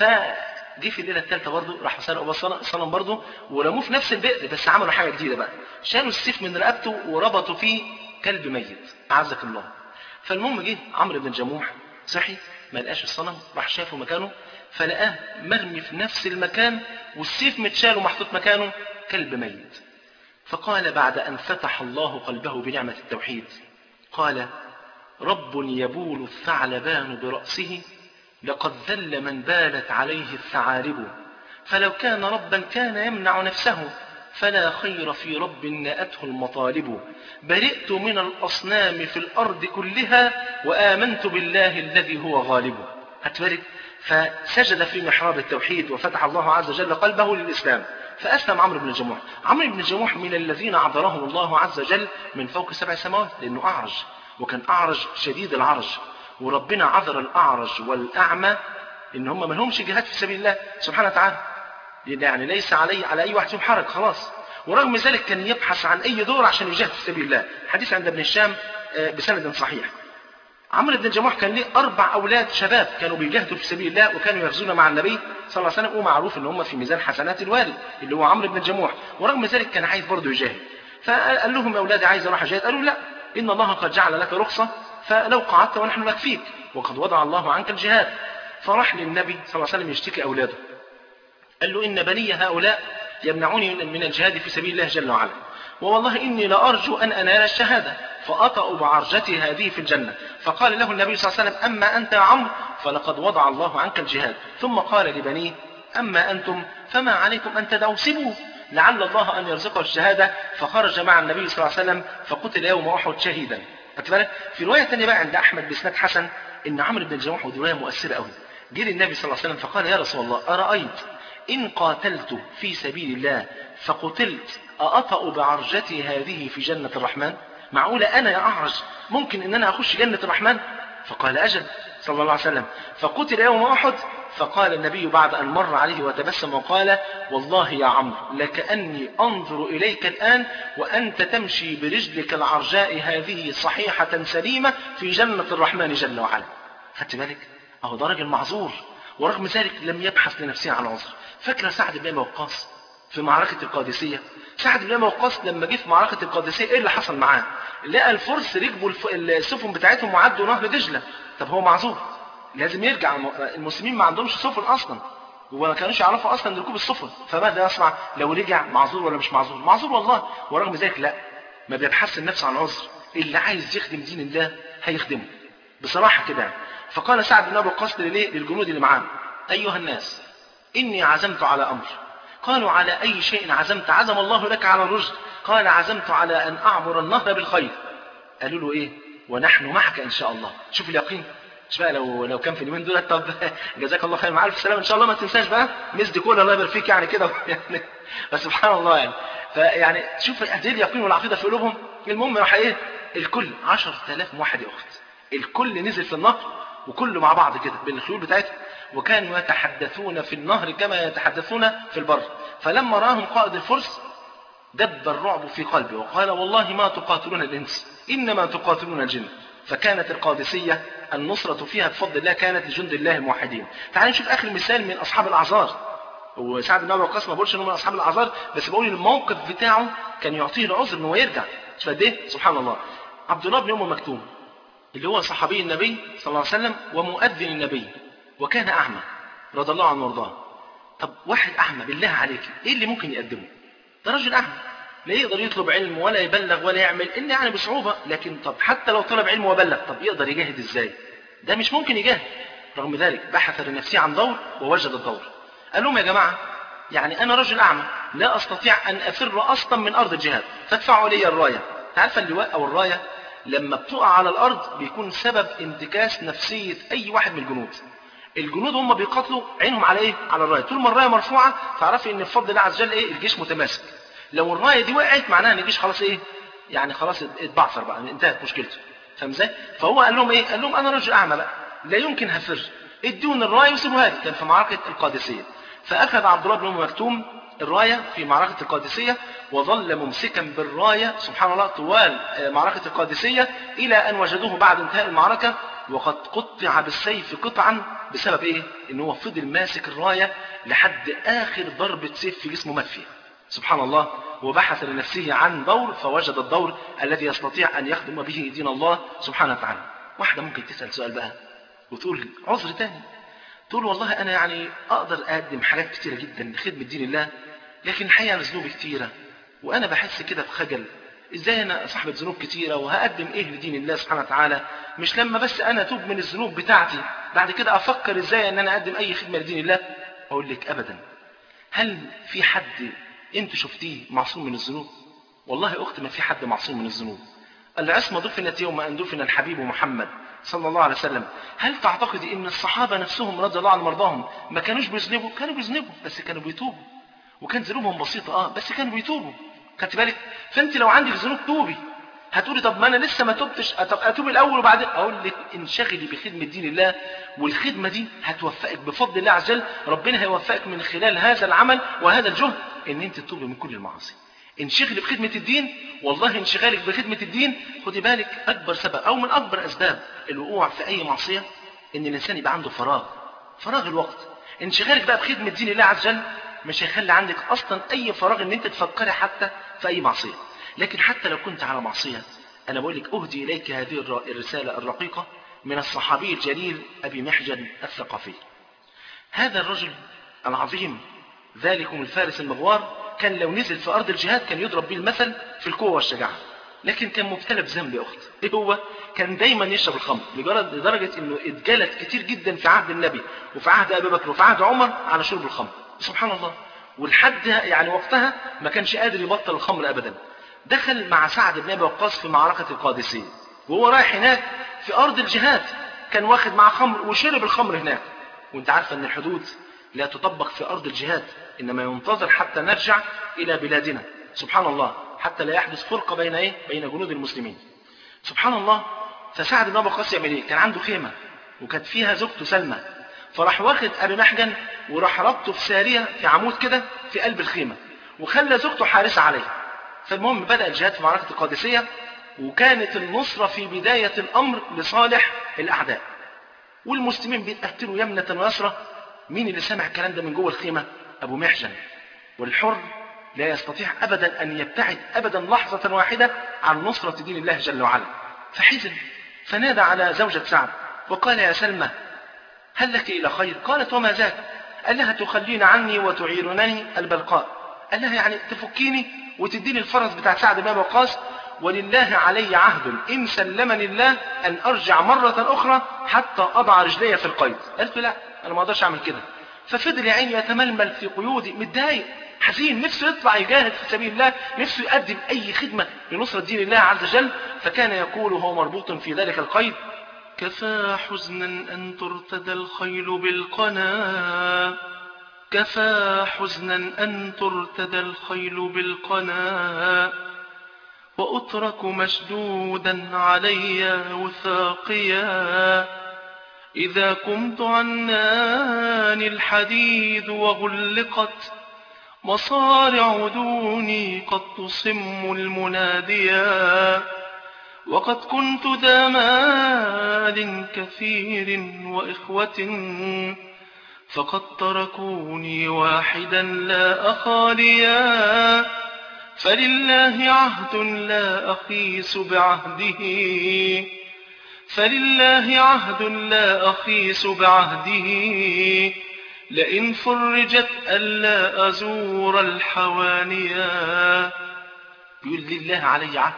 جه في الليله الثالثه برضه راح سرقوا الصنم برضه ورموه في نفس البئر، بس عملوا حاجه جديده بقى، شالوا السيف من رقبته وربطوا فيه كلب ميت اعزك الله. فالمهم جه عمرو بن الجموح صحي ما لقاش الصنم، راح شافه مكانه فلقاه مرمي في نفس المكان والسيف متشال ومحطوط مكانه كلب ميت. فقال بعد ان فتح الله قلبه بنعمه التوحيد قال رب يبول الثعلبان برأسه لقد ذل من بالت عليه الثعالب، فلو كان ربا كان يمنع نفسه فلا خير في رب نأته المطالب. برئت من الأصنام في الأرض كلها وآمنت بالله الذي هو غالب. هتبارك. فسجد في محراب التوحيد وفتح الله عز وجل قلبه للإسلام فأسلم عمرو بن الجموح. عمرو بن الجموح من الذين عذرهم الله عز وجل من فوق 7 سماوات لأنه أعرج، وكان أعرج شديد العرج، وربنا عذر الأعرج والأعمى إن هم ما لهمش جهاد في سبيل الله سبحانه وتعالى، يعني ليس على أي واحد فيهم حرج خلاص. ورغم ذلك كان يبحث عن أي دور عشان يجاهد في سبيل الله. حديث عند ابن الشام بسند صحيح. عمرو بن الجموح كان له 4 أولاد شباب كانوا بيجاهدوا في سبيل الله وكانوا يغزون مع النبي صلى الله عليه وسلم، ومعروف ان هم في ميزان حسنات الوالد اللي هو عمرو بن الجموح. ورغم ذلك كان عايز برضه يجاهد. فقال لهم يا أولادي عايز اروح اجاهد، قالوا لا إن الله قد جعل لك رخصة فلو قعدت ونحن نكفيك وقد وضع الله عنك الجهاد. فراح للنبي صلى الله عليه وسلم يشتكي أولاده، قال له إن بني هؤلاء يمنعوني من الجهاد في سبيل الله جل وعلا، ووالله إني لأرجو أن أنال الشهادة فأطأ بعرجتي هذه في الجنة. فقال له النبي صلى الله عليه وسلم أما أنت يا عمرو فلقد وضع الله عنك الجهاد. ثم قال لبنيه أما أنتم فما عليكم أن تدعوا سبوا لعل الله أن يرزقه الشهادة. فخرج مع النبي صلى الله عليه وسلم فقتل يوم أحد شهيدا. في رواية ثانية بقى عند أحمد بإسناد حسن إن عمرو بن الجموح ودي رواية مؤثرة قوي، جه للنبي صلى الله عليه وسلم فقال يا رسول الله أرأيت إن قاتلت في سبيل الله فقتلت أأطأ بعرجتي هذه في جنة الرحمن؟ معقولة أنا يا أعرج ممكن إن أنا أخش جنة الرحمن؟ فقال أجل صلى الله عليه وسلم. فقتل يوم أحد. فقال النبي بعد أن مر عليه وتبسم وقال والله يا عمرو لكأني أنظر إليك الآن وأنت تمشي برجلك العرجاء هذه صحيحة سليمة في جنة الرحمن جل وعلا. خدت بالك؟ أهو ده راجل معذور، ورغم ذلك لم يبحث لنفسه عن عذر. فاكر سعد بن أبي وقاص في معركة القادسية؟ سعد بن أبي وقاص لما جه في معركة القادسية إيه اللي حصل معاه؟ لقى الفرس ركبوا السفن بتاعتهم وعدوا نهر دجلة. طب هو معذور، لازم يرجع. المسلمين ما عندهمش سفن أصلا، وما كانوش يعرفوا أصلا ركوب السفن، فماذا يصنع لو رجع؟ معذور ولا مش معذور؟ معذور والله. ورغم ذلك لا، ما بيبحث النفس عن عذر. اللي عايز يخدم دين الله هيخدمه بصراحة كده. فقال سعد بن أبي وقاص للجنود اللي معاه أيها الناس إني عزمت على أمر. قالوا على أي شيء عزمت؟ عزم الله لك على الرشد. قال عزمت على أن أعبر النهر بالخيل. قالوا له إيه؟ ونحن معك إن شاء الله. شوف اليقين. مش بقى لو كان في اليومين دول طب جزاك الله خير مع الف سلامه ان شاء الله ما تنساش بقى مزدي كولا الله يبارك فيك يعني كده يعني. فسبحان الله يعني. فيعني شوف قد ايه اليقين والعقيده في قلوبهم. المهم راح ايه؟ الكل 10,000 موحد يا اخت، الكل نزل في النهر وكله مع بعض كده بالخيول بتاعتهم، وكانوا يتحدثون في النهر كما يتحدثون في البر. فلما راهم قائد الفرس دب الرعب في قلبه وقال والله ما تقاتلون الانس انما تقاتلون الجن. فكانت القادسية النصرة فيها بفضل الله كانت لجند الله الموحدين. تعالوا نشوف آخر مثال من أصحاب الأعذار. وسعد بن أبي وقاص ما بقولش إنه من أصحاب الأعذار، بس بقول الموقف بتاعه كان يعطيه العذر إنه يرجع. مش قد إيه؟ سبحان الله. عبد الله بن أم مكتوم اللي هو صحابي النبي صلى الله عليه وسلم ومؤذن النبي، وكان أعمى رضي الله عنه وارضاه. طب واحد أعمى بالله عليك إيه اللي ممكن يقدمه؟ ده رجل أعمى لا يقدر يطلب علم ولا يبلغ ولا يعمل إلا يعني بصعوبة. لكن طب حتى لو طلب علم وبلغ طب يقدر يجاهد إزاي؟ ده مش ممكن يجاهد. رغم ذلك بحث لنفسه عن دور ووجد الدور. قال لهم يا جماعة يعني أنا رجل أعمى لا أستطيع أن أفر أصلا من أرض الجهاد فادفعوا لي الراية. تعرف اللواء أو الراية لما بتقع على الأرض بيكون سبب انتكاس نفسية أي واحد من الجنود. الجنود هم بيقاتلوا عينهم على إيه؟ على الراية. طول ما الراية مرفوعة تعرفي إن بفضل الله عز وجل إيه؟ الجيش متماسك. لو الراية دي وقعت معناها ان الجيش خلاص ايه؟ يعني خلاص اتبعثر بقى، انتهت مشكلته. فاهم ازاي؟ فهو قال لهم ايه؟ قال لهم انا رجل اعمى بقى لا يمكن هفر، ادوني الراية وسيبوها لي. كان في معركة القادسية. فاخذ عبد الله بن أم مكتوم الراية في معركة القادسية وظل ممسكا بالراية سبحان الله طوال معركة القادسية إلى أن وجدوه بعد انتهاء المعركة وقد قطع بالسيف قطعا بسبب ايه؟ انه هو فضل ماسك الراية لحد آخر ضربة سيف في جسمه مات فيها. سبحان الله. وبحث لنفسه عن دور فوجد الدور الذي يستطيع أن يخدم به دين الله سبحانه وتعالى. واحدة ممكن تسأل سؤال بقى وتقول عذر تاني، تقول والله أنا يعني أقدر أقدم حاجات كتيرة جدا لخدمة دين الله لكن الحقيقة أنا ذنوبي كتيرة وأنا بحس كده بخجل. إزاي أنا صاحبة ذنوب كتيرة وهقدم إيه لدين الله سبحانه وتعالى؟ مش لما بس أنا أتوب من الذنوب بتاعتي بعد كده أفكر إزاي أن أنا أقدم أي خدمة لدين الله؟ أقول لك أبدا. هل في حد انت شفتيه معصوم من الذنوب؟ والله اخت ما في حد معصوم من الذنوب. العصمة دفنت يوم ان دفن الحبيب محمد صلى الله عليه وسلم. هل تعتقدي ان الصحابة نفسهم رضي الله عنهم وارضاهم ما كانوش بيذنبوا؟ كانوا بيذنبوا بس كانوا بيتوبوا، وكان ذنوبهم بسيطة بس كانوا بيتوبوا. خدت بالك؟ فانت لو عندك ذنوب توبي. هتقولي طب ما انا لسه ما توبتش، طب اتوب الاول وبعدين. اقول لك انشغلي بخدمة دين الله والخدمة دي هتوفقك بفضل الله عز وجل. ربنا هيوفقك من خلال هذا العمل وهذا الجهد ان انت تتوبي من كل المعاصي. انشغلي بخدمة الدين. والله انشغالك بخدمة الدين خدي بالك اكبر سبب او من اكبر اسباب الوقوع في اي معصية ان الانسان يبقى عنده فراغ الوقت. انشغالك بقى بخدمة دين الله عز وجل مش هيخلي عندك اصلا اي فراغ ان انت تفكري حتى في اي معصية. لكن حتى لو كنت على معصية أنا بقول لك أهدي إليك هذه الرسالة الرقيقة من الصحابي الجليل أبي محجن الثقفي. هذا الرجل العظيم ذلكم الفارس المغوار كان لو نزل في أرض الجهاد كان يضرب به المثل في القوة والشجاعة، لكن كان مبتلى بذنب يا أخت. إيه هو؟ كان دايما يشرب الخمر لدرجة إنه اتجلد كتير جدا في عهد النبي وفي عهد أبي بكر وفي عهد عمر على شرب الخمر. سبحان الله. ولحد يعني وقتها ما كانش قادر يبطل الخمر أبدا. دخل مع سعد بن أبي وقاص في معركة القادسية وهو رايح هناك في أرض الجهاد، كان واخد مع خمر وشرب الخمر هناك. وانت عارفة ان الحدود لا تطبق في أرض الجهاد، إنما ينتظر حتى نرجع إلى بلادنا. سبحان الله، حتى لا يحدث فرقة بين جنود المسلمين. سبحان الله. فسعد بن أبي وقاص يعمل إيه؟ كان عنده خيمة وكانت فيها زوجته سلمى، فراح واخد أبي محجن وراح ربطه في سارية في عمود كده في قلب الخيمة، وخلى زوجته حارسة عليه. فالمهم بدأ الجهاد في معركة القادسية، وكانت النصرة في بداية الأمر لصالح الأعداء، والمسلمين بيتقتلوا يمنة ويسرى. مين اللي سمع الكلام ده من جوه الخيمة؟ أبو محجن. والحر لا يستطيع أبدا أن يبتعد أبدا لحظة واحدة عن نصرة دين الله جل وعلا. فحزن، فنادى على زوجة سعد وقال: يا سلمى، هل لك إلى خير؟ قالت: وما ذاك؟ قال لها: تخلين عني وتعيرنني البلقاء. قال لها: يعني تفكيني وتديني الفرس بتاع سعد بن أبي وقاص؟ ولله علي عهد إن سلمني الله أن أرجع مرة أخرى حتى أضع رجلي في القيد. قالت له: لا، أنا ما أقدرش أعمل كده. ففضل يا عيني يتململ في قيودي، متضايق حزين، نفسه يطلع يجاهد في سبيل الله، نفسه يقدم أي خدمة لنصرة دين الله عز وجل. فكان يقول وهو مربوط في ذلك القيد: كفى حزنا أن ترتدى الخيل بالقنا، كفى حزنا أن ترتدى الخيل بالقنا، وأترك مشدودا علي وثاقيا، إذا كنت عنان الحديد وغلقت مصارع دوني قد تصم المناديا، وقد كنت ذا مال كثير وإخوة فقد تركوني واحدا لا أخاليا، فلله عهد لا أخيس بعهده، فلله عهد لا أخيس بعهده، لئن فرجت ألا أزور الحوانيا. بيقول: لله علي عهد،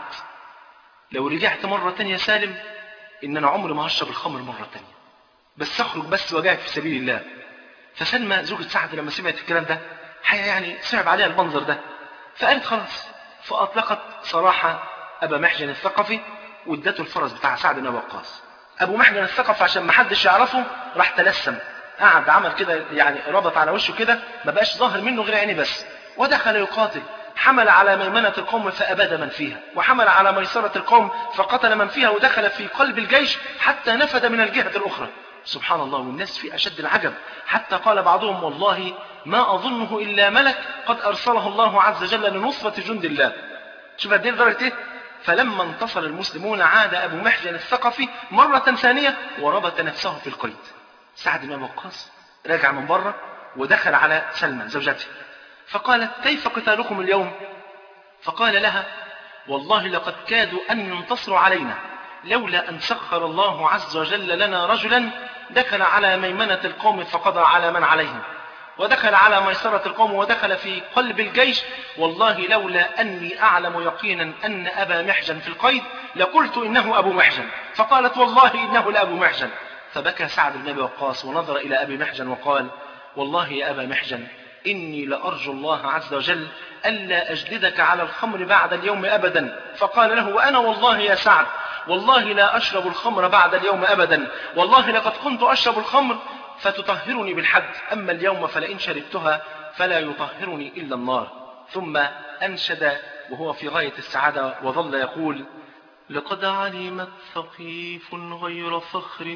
لو رجعت مرة تانية سالم إن أنا عمري ما هشرب الخمر مرة تانية، بس أخرج بس وجاهد في سبيل الله. فسلمى زوجة سعد لما سمعت الكلام ده حقيقة يعني صعب عليها المنظر ده، فقالت خلاص، فأطلقت صراحة أبا محجن الثقفي وادته الفرس بتاع سعد بن أبي وقاص. أبو محجن الثقفي عشان ما حدش يعرفه راح تلسم، قعد عمل كده يعني ربط على وشه كده، ما بقاش ظاهر منه غير عيني بس، ودخل يقاتل. حمل على ميمنة القوم فأباد من فيها، وحمل على ميسرة القوم فقتل من فيها، ودخل في قلب الجيش حتى نفد من الجهة الأخرى. سبحان الله. والناس في أشد العجب، حتى قال بعضهم: والله ما أظنه إلا ملك قد أرسله الله عز وجل لنصرة جند الله. شوف قد ايه درجة ايه. فلما انتصر المسلمون عاد أبو محجن الثقفي مرة ثانية وربط نفسه في القيد. سعد بن أبي وقاص رجع من بره ودخل على سلمى زوجته، فقالت: كيف قتالكم اليوم؟ فقال لها: والله لقد كادوا أن ينتصروا علينا لولا أن سخر الله عز وجل لنا رجلا دخل على ميمنة القوم فقضى على من عليهم، ودخل على ميسرة القوم ودخل في قلب الجيش، والله لولا أني أعلم يقينا أن أبا محجن في القيد لقلت إنه أبو محجن. فقالت: والله إنه لأبو محجن. فبكى سعد بن أبي وقاص ونظر إلى أبي محجن وقال: والله يا أبا محجن إني لأرجو الله عز وجل ألا أجلدك على الخمر بعد اليوم أبدا. فقال له: وأنا والله يا سعد والله لا أشرب الخمر بعد اليوم أبدا، والله لقد كنت أشرب الخمر فتطهرني بالحد، أما اليوم فلئن شربتها فلا يطهرني إلا النار. ثم أنشد وهو في غاية السعادة وظل يقول: لقد علمت ثقيف غير فخر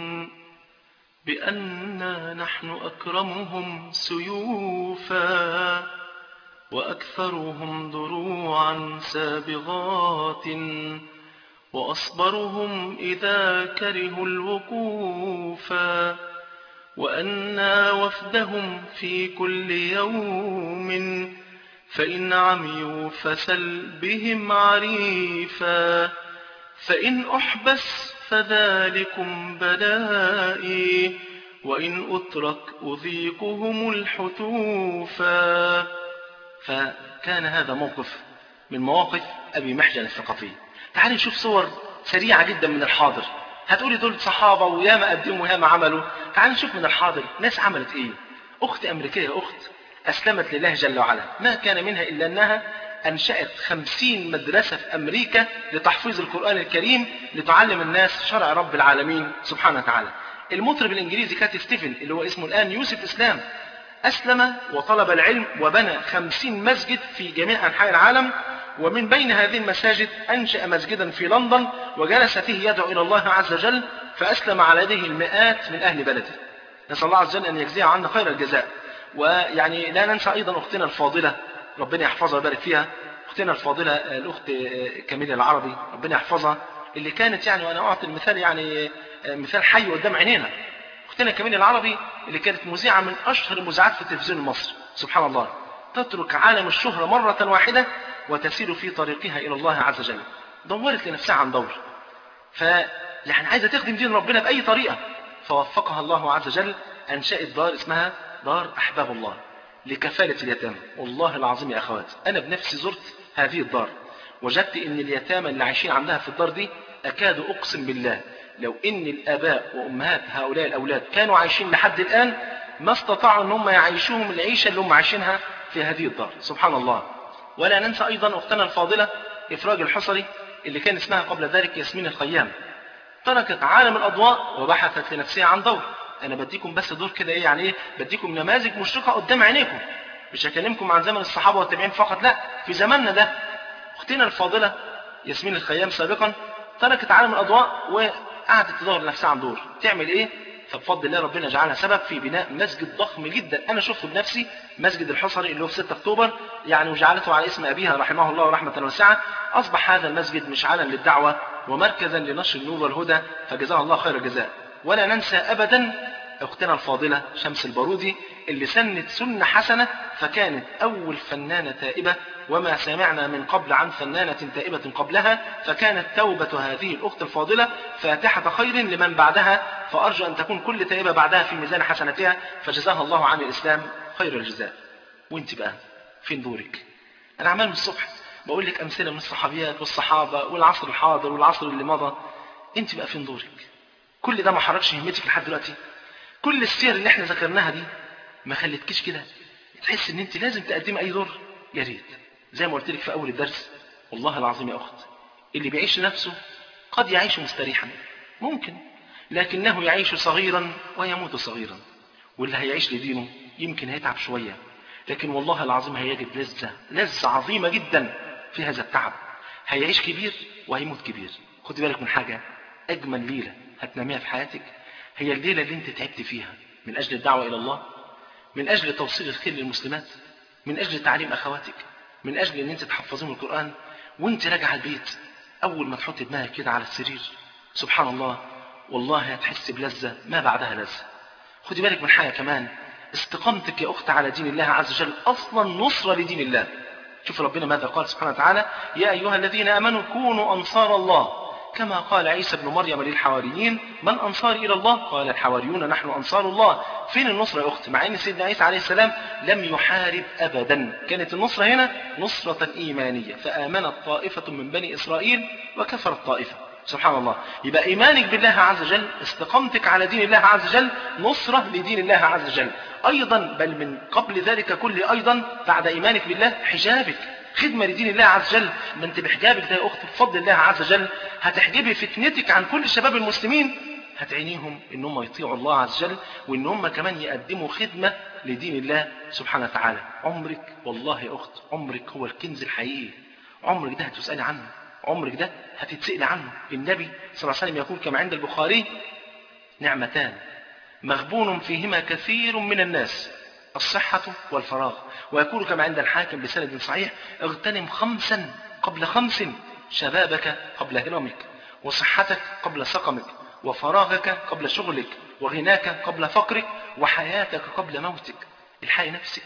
بأننا نحن أكرمهم سيوفا وأكثرهم دروعا سابغات وأصبرهم إذا كرهوا الوقوفا، وأنا وفدهم في كل يوم فإن عميوا فسل بهم عريفا، فإن أحبس فذلكم بلائي وإن أترك أذيقهم الحتوفا. فكان هذا موقف من مواقف أبي محجن الثقفي. تعالي نشوف صور سريعة جدا من الحاضر. هتقولي دول صحابة وياما قدموا وياما عملوا. تعالي نشوف من الحاضر ناس عملت ايه. أخت أمريكية، أخت أسلمت لله جل وعلا، ما كان منها إلا أنها أنشأت 50 مدرسة في أمريكا لتحفيظ القرآن الكريم لتعلم الناس شرع رب العالمين سبحانه وتعالى. المطرب الإنجليزي كات ستيفن اللي هو اسمه الآن يوسف إسلام أسلم وطلب العلم وبنى 50 مسجد في جميع أنحاء العالم، ومن بين هذه المساجد أنشأ مسجدا في لندن وجلس فيه يدعو إلى الله عز وجل، فأسلم على يده المئات من أهل بلده. نسأل الله عز وجل أن يجزيها عنا خير الجزاء. ويعني لا ننسى أيضا أختنا الفاضلة ربنا يحفظها ويبارك فيها، أختنا الفاضلة الأخت كميلة العربي ربنا يحفظها، اللي كانت يعني وأنا أعطي المثال يعني مثال حي قدام عينينا. أختنا كميلة العربي اللي كانت مذيعة من أشهر المذيعات في التلفزيون المصري، سبحان الله، تترك عالم الشهرة مرة واحدة وتسير في طريقها إلى الله عز وجل. دورت لنفسها عن دور، يعني عايزة تخدم دين ربنا بأي طريقة، فوفقها الله عز وجل، أنشأت دار اسمها دار أحباب الله لكفالة اليتامى. والله العظيم يا أخوات أنا بنفسي زرت هذه الدار، وجدت إن اليتامى اللي عايشين عندها في الدار دي أكاد أقسم بالله لو إن الآباء وأمهات هؤلاء الأولاد كانوا عايشين لحد الآن ما استطاعوا إن هم يعيشوهم العيشة اللي هم عايشينها في هذه الدار، سبحان الله. ولا ننسى أيضا أختنا الفاضلة إفراج الحصري اللي كان اسمها قبل ذلك ياسمين الخيام، تركت عالم الأضواء وبحثت لنفسها عن دور. أنا بديكم بس دور كده إيه، يعني إيه، بديكم نماذج مشرقة قدام عينيكم، مش هكلمكم عن زمن الصحابة والتابعين فقط، لا، في زماننا ده. أختنا الفاضلة ياسمين الخيام سابقا تركت عالم الأضواء وقعدت تدور لنفسها عن دور تعمل إيه، فبفضل الله ربنا جعلها سبب في بناء مسجد ضخم جدا أنا شفته بنفسي، مسجد الحصري اللي هو في 6 أكتوبر يعني، وجعلته على اسم أبيها رحمه الله رحمة واسعة. أصبح هذا المسجد مشعلا للدعوة ومركزا لنشر النور والهدى، فجزاها الله خير الجزاء. ولا ننسى أبدا أختنا الفاضلة شمس البارودي اللي سنت سنة حسنة، فكانت أول فنانة تائبة، وما سمعنا من قبل عن فنانة تائبة قبلها، فكانت توبة هذه الأخت الفاضلة فاتحة خير لمن بعدها، فأرجو أن تكون كل تائبة بعدها في ميزان حسناتها، فجزاها الله عن الإسلام خير الجزاء. وانت بقى فين دورك؟ أنا عمال من الصبح بقول لك أمثلة من الصحابيات والصحابة والعصر الحاضر والعصر اللي مضى، انت بقى فين دورك؟ كل ده ما حركش همتك لحد دلوقتي؟ كل السير اللي احنا ذكرناها دي ما خلتكيش كده تحس ان انت لازم تقدمي اي دور؟ يا ريت زي ما قلت لك في اول الدرس، والله العظيم يا اخت اللي بيعيش لنفسه قد يعيش مستريحا ممكن، لكنه يعيش صغيرا ويموت صغيرا. واللي هيعيش لدينه يمكن هيتعب شوية، لكن والله العظيم هيجد لذة عظيمة جدا في هذا التعب. هيعيش كبير وهيموت كبير. خد بالك من حاجة، أجمل ليلة هتناميها في حياتك هي الليلة اللي انت تعبت فيها من أجل الدعوة إلى الله، من أجل توصيل الخير للمسلمات، من أجل تعليم أخواتك، من أجل أن انت تحفظون القرآن، وانت راجع البيت أول ما تحط دماغك كده على السرير، سبحان الله والله هتحس بلذة ما بعدها لذة. خدي بالك من حاجة كمان، استقامتك يا أخت على دين الله عز وجل أصلا نصرة لدين الله. شوف ربنا ماذا قال سبحانه وتعالى: يا أيها الذين آمنوا كونوا أنصار الله كما قال عيسى بن مريم للحواريين من أنصار إلى الله قال الحواريون نحن أنصار الله. فين النصرة يا أخت؟ مع أن سيدنا عيسى عليه السلام لم يحارب أبدا، كانت النصرة هنا نصرة إيمانية، فآمنت طائفة من بني إسرائيل وكفرت طائفة. سبحان الله. يبقى إيمانك بالله عز وجل، استقامتك على دين الله عز وجل نصرة لدين الله عز وجل. أيضا بل من قبل ذلك كله أيضا بعد إيمانك بالله حجابك، خدمة لدين الله عز وجل. ما انت بحجابك ده يا أخت بفضل الله عز وجل هتحجبي فتنتك عن كل شباب المسلمين، هتعينيهم ان هم يطيعوا الله عز وجل، وان هم كمان يقدموا خدمة لدين الله سبحانه وتعالى. عمرك والله يا أخت عمرك هو الكنز الحقيقي، عمرك ده هتسألي عنه، عمرك ده هتتسأل عنه. النبي صلى الله عليه وسلم يقول كما عند البخاري: نعمتان مغبون فيهما كثير من الناس الصحة والفراغ. ويقول كما عند الحاكم بسند صحيح: اغتنم 5 قبل 5، شبابك قبل هرمك، وصحتك قبل سقمك، وفراغك قبل شغلك، وغناك قبل فقرك، وحياتك قبل موتك. الحقي نفسك،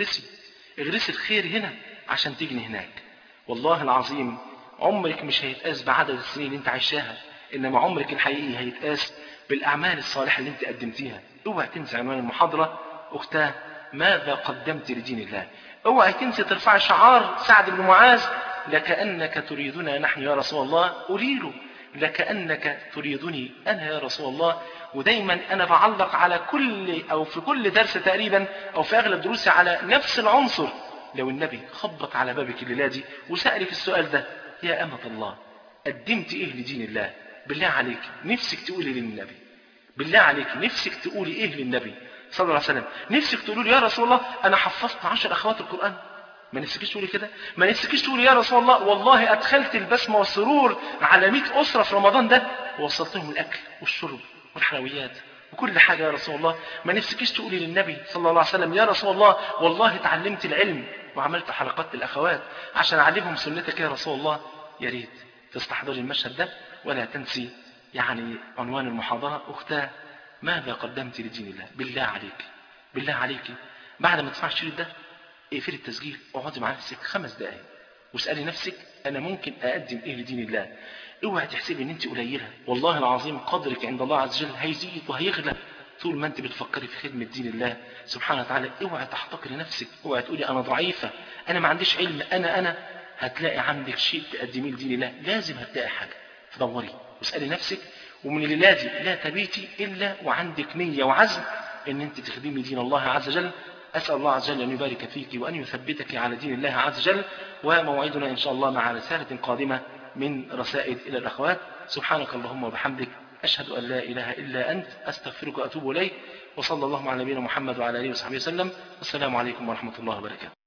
اغرسي الخير هنا عشان تجني هناك. والله العظيم عمرك مش هيتقاس بعدد السنين اللي انت عايشاها، انما عمرك الحقيقي هيتقاس بالاعمال الصالحه اللي انت قدمتيها. اوعي تنسى عنوان المحاضره: اختاه ماذا قدمت لدين الله. اوعي تنسي ترفع شعار سعد بن معاذ: لكأنك تريدنا نحن يا رسول الله. قولي له: لكأنك تريدني أنا يا رسول الله. ودايما أنا بعلق على في كل درس تقريبا أو في أغلب دروسي على نفس العنصر. لو النبي خبط على بابك الليلة دي وسألك السؤال ده: يا أمة الله قدمت إيه لدين الله؟ بالله عليك نفسك تقولي للنبي، بالله عليك نفسك تقولي ايه للنبي صلى الله عليه وسلم؟ نفسك تقولوا لي يا رسول الله انا حفظت 10 اخوات القرآن؟ ما نفسكيش تقولي كده؟ ما نفسكيش تقولي يا رسول الله والله ادخلت البسمة والسرور على 100 اسرة في رمضان ده ووصلت لهم الاكل والشرب والحلويات وكل حاجة يا رسول الله؟ ما نفسكيش تقولي للنبي صلى الله عليه وسلم يا رسول الله والله اتعلمت العلم وعملت حلقات للاخوات عشان اعلمهم سنتك يا رسول الله؟ يا ريت تستحضري المشهد ده ولا تنسي يعني عنوان المحاضرة اختاه ماذا قدمت لدين الله؟ بالله عليك بالله عليك بعد ما تسمع الشريط ده اقفلي التسجيل واقعدي مع نفسك 5 دقايق واسألي نفسك انا ممكن اقدم ايه لدين الله. اوعي تحسبي ان انت قليلة، والله العظيم قدرك عند الله عز وجل هيزيد وهيغلى طول ما انت بتفكري في خدمة دين الله سبحانه وتعالى. اوعي تحتقري نفسك، اوعي تقولي انا ضعيفة، انا ما عنديش علم، انا هتلاقي عندك شيء تقدميه لدين الله، لازم هتلاقي حاجة. فدوري واسألي نفسك، ومن الليلة دي لا تبيتي إلا وعندك نية وعزم ان انت تخدمي دين الله عز وجل. أسأل الله عز وجل أن يبارك فيك وأن يثبتك على دين الله عز وجل. وموعدنا إن شاء الله مع رسالة قادمة من رسائل إلى الأخوات. سبحانك اللهم وبحمدك أشهد أن لا إله إلا أنت أستغفرك وأتوب إليك. وصلى الله على نبينا محمد وعلى آله وصحبه وسلم. والسلام عليكم ورحمة الله وبركاته.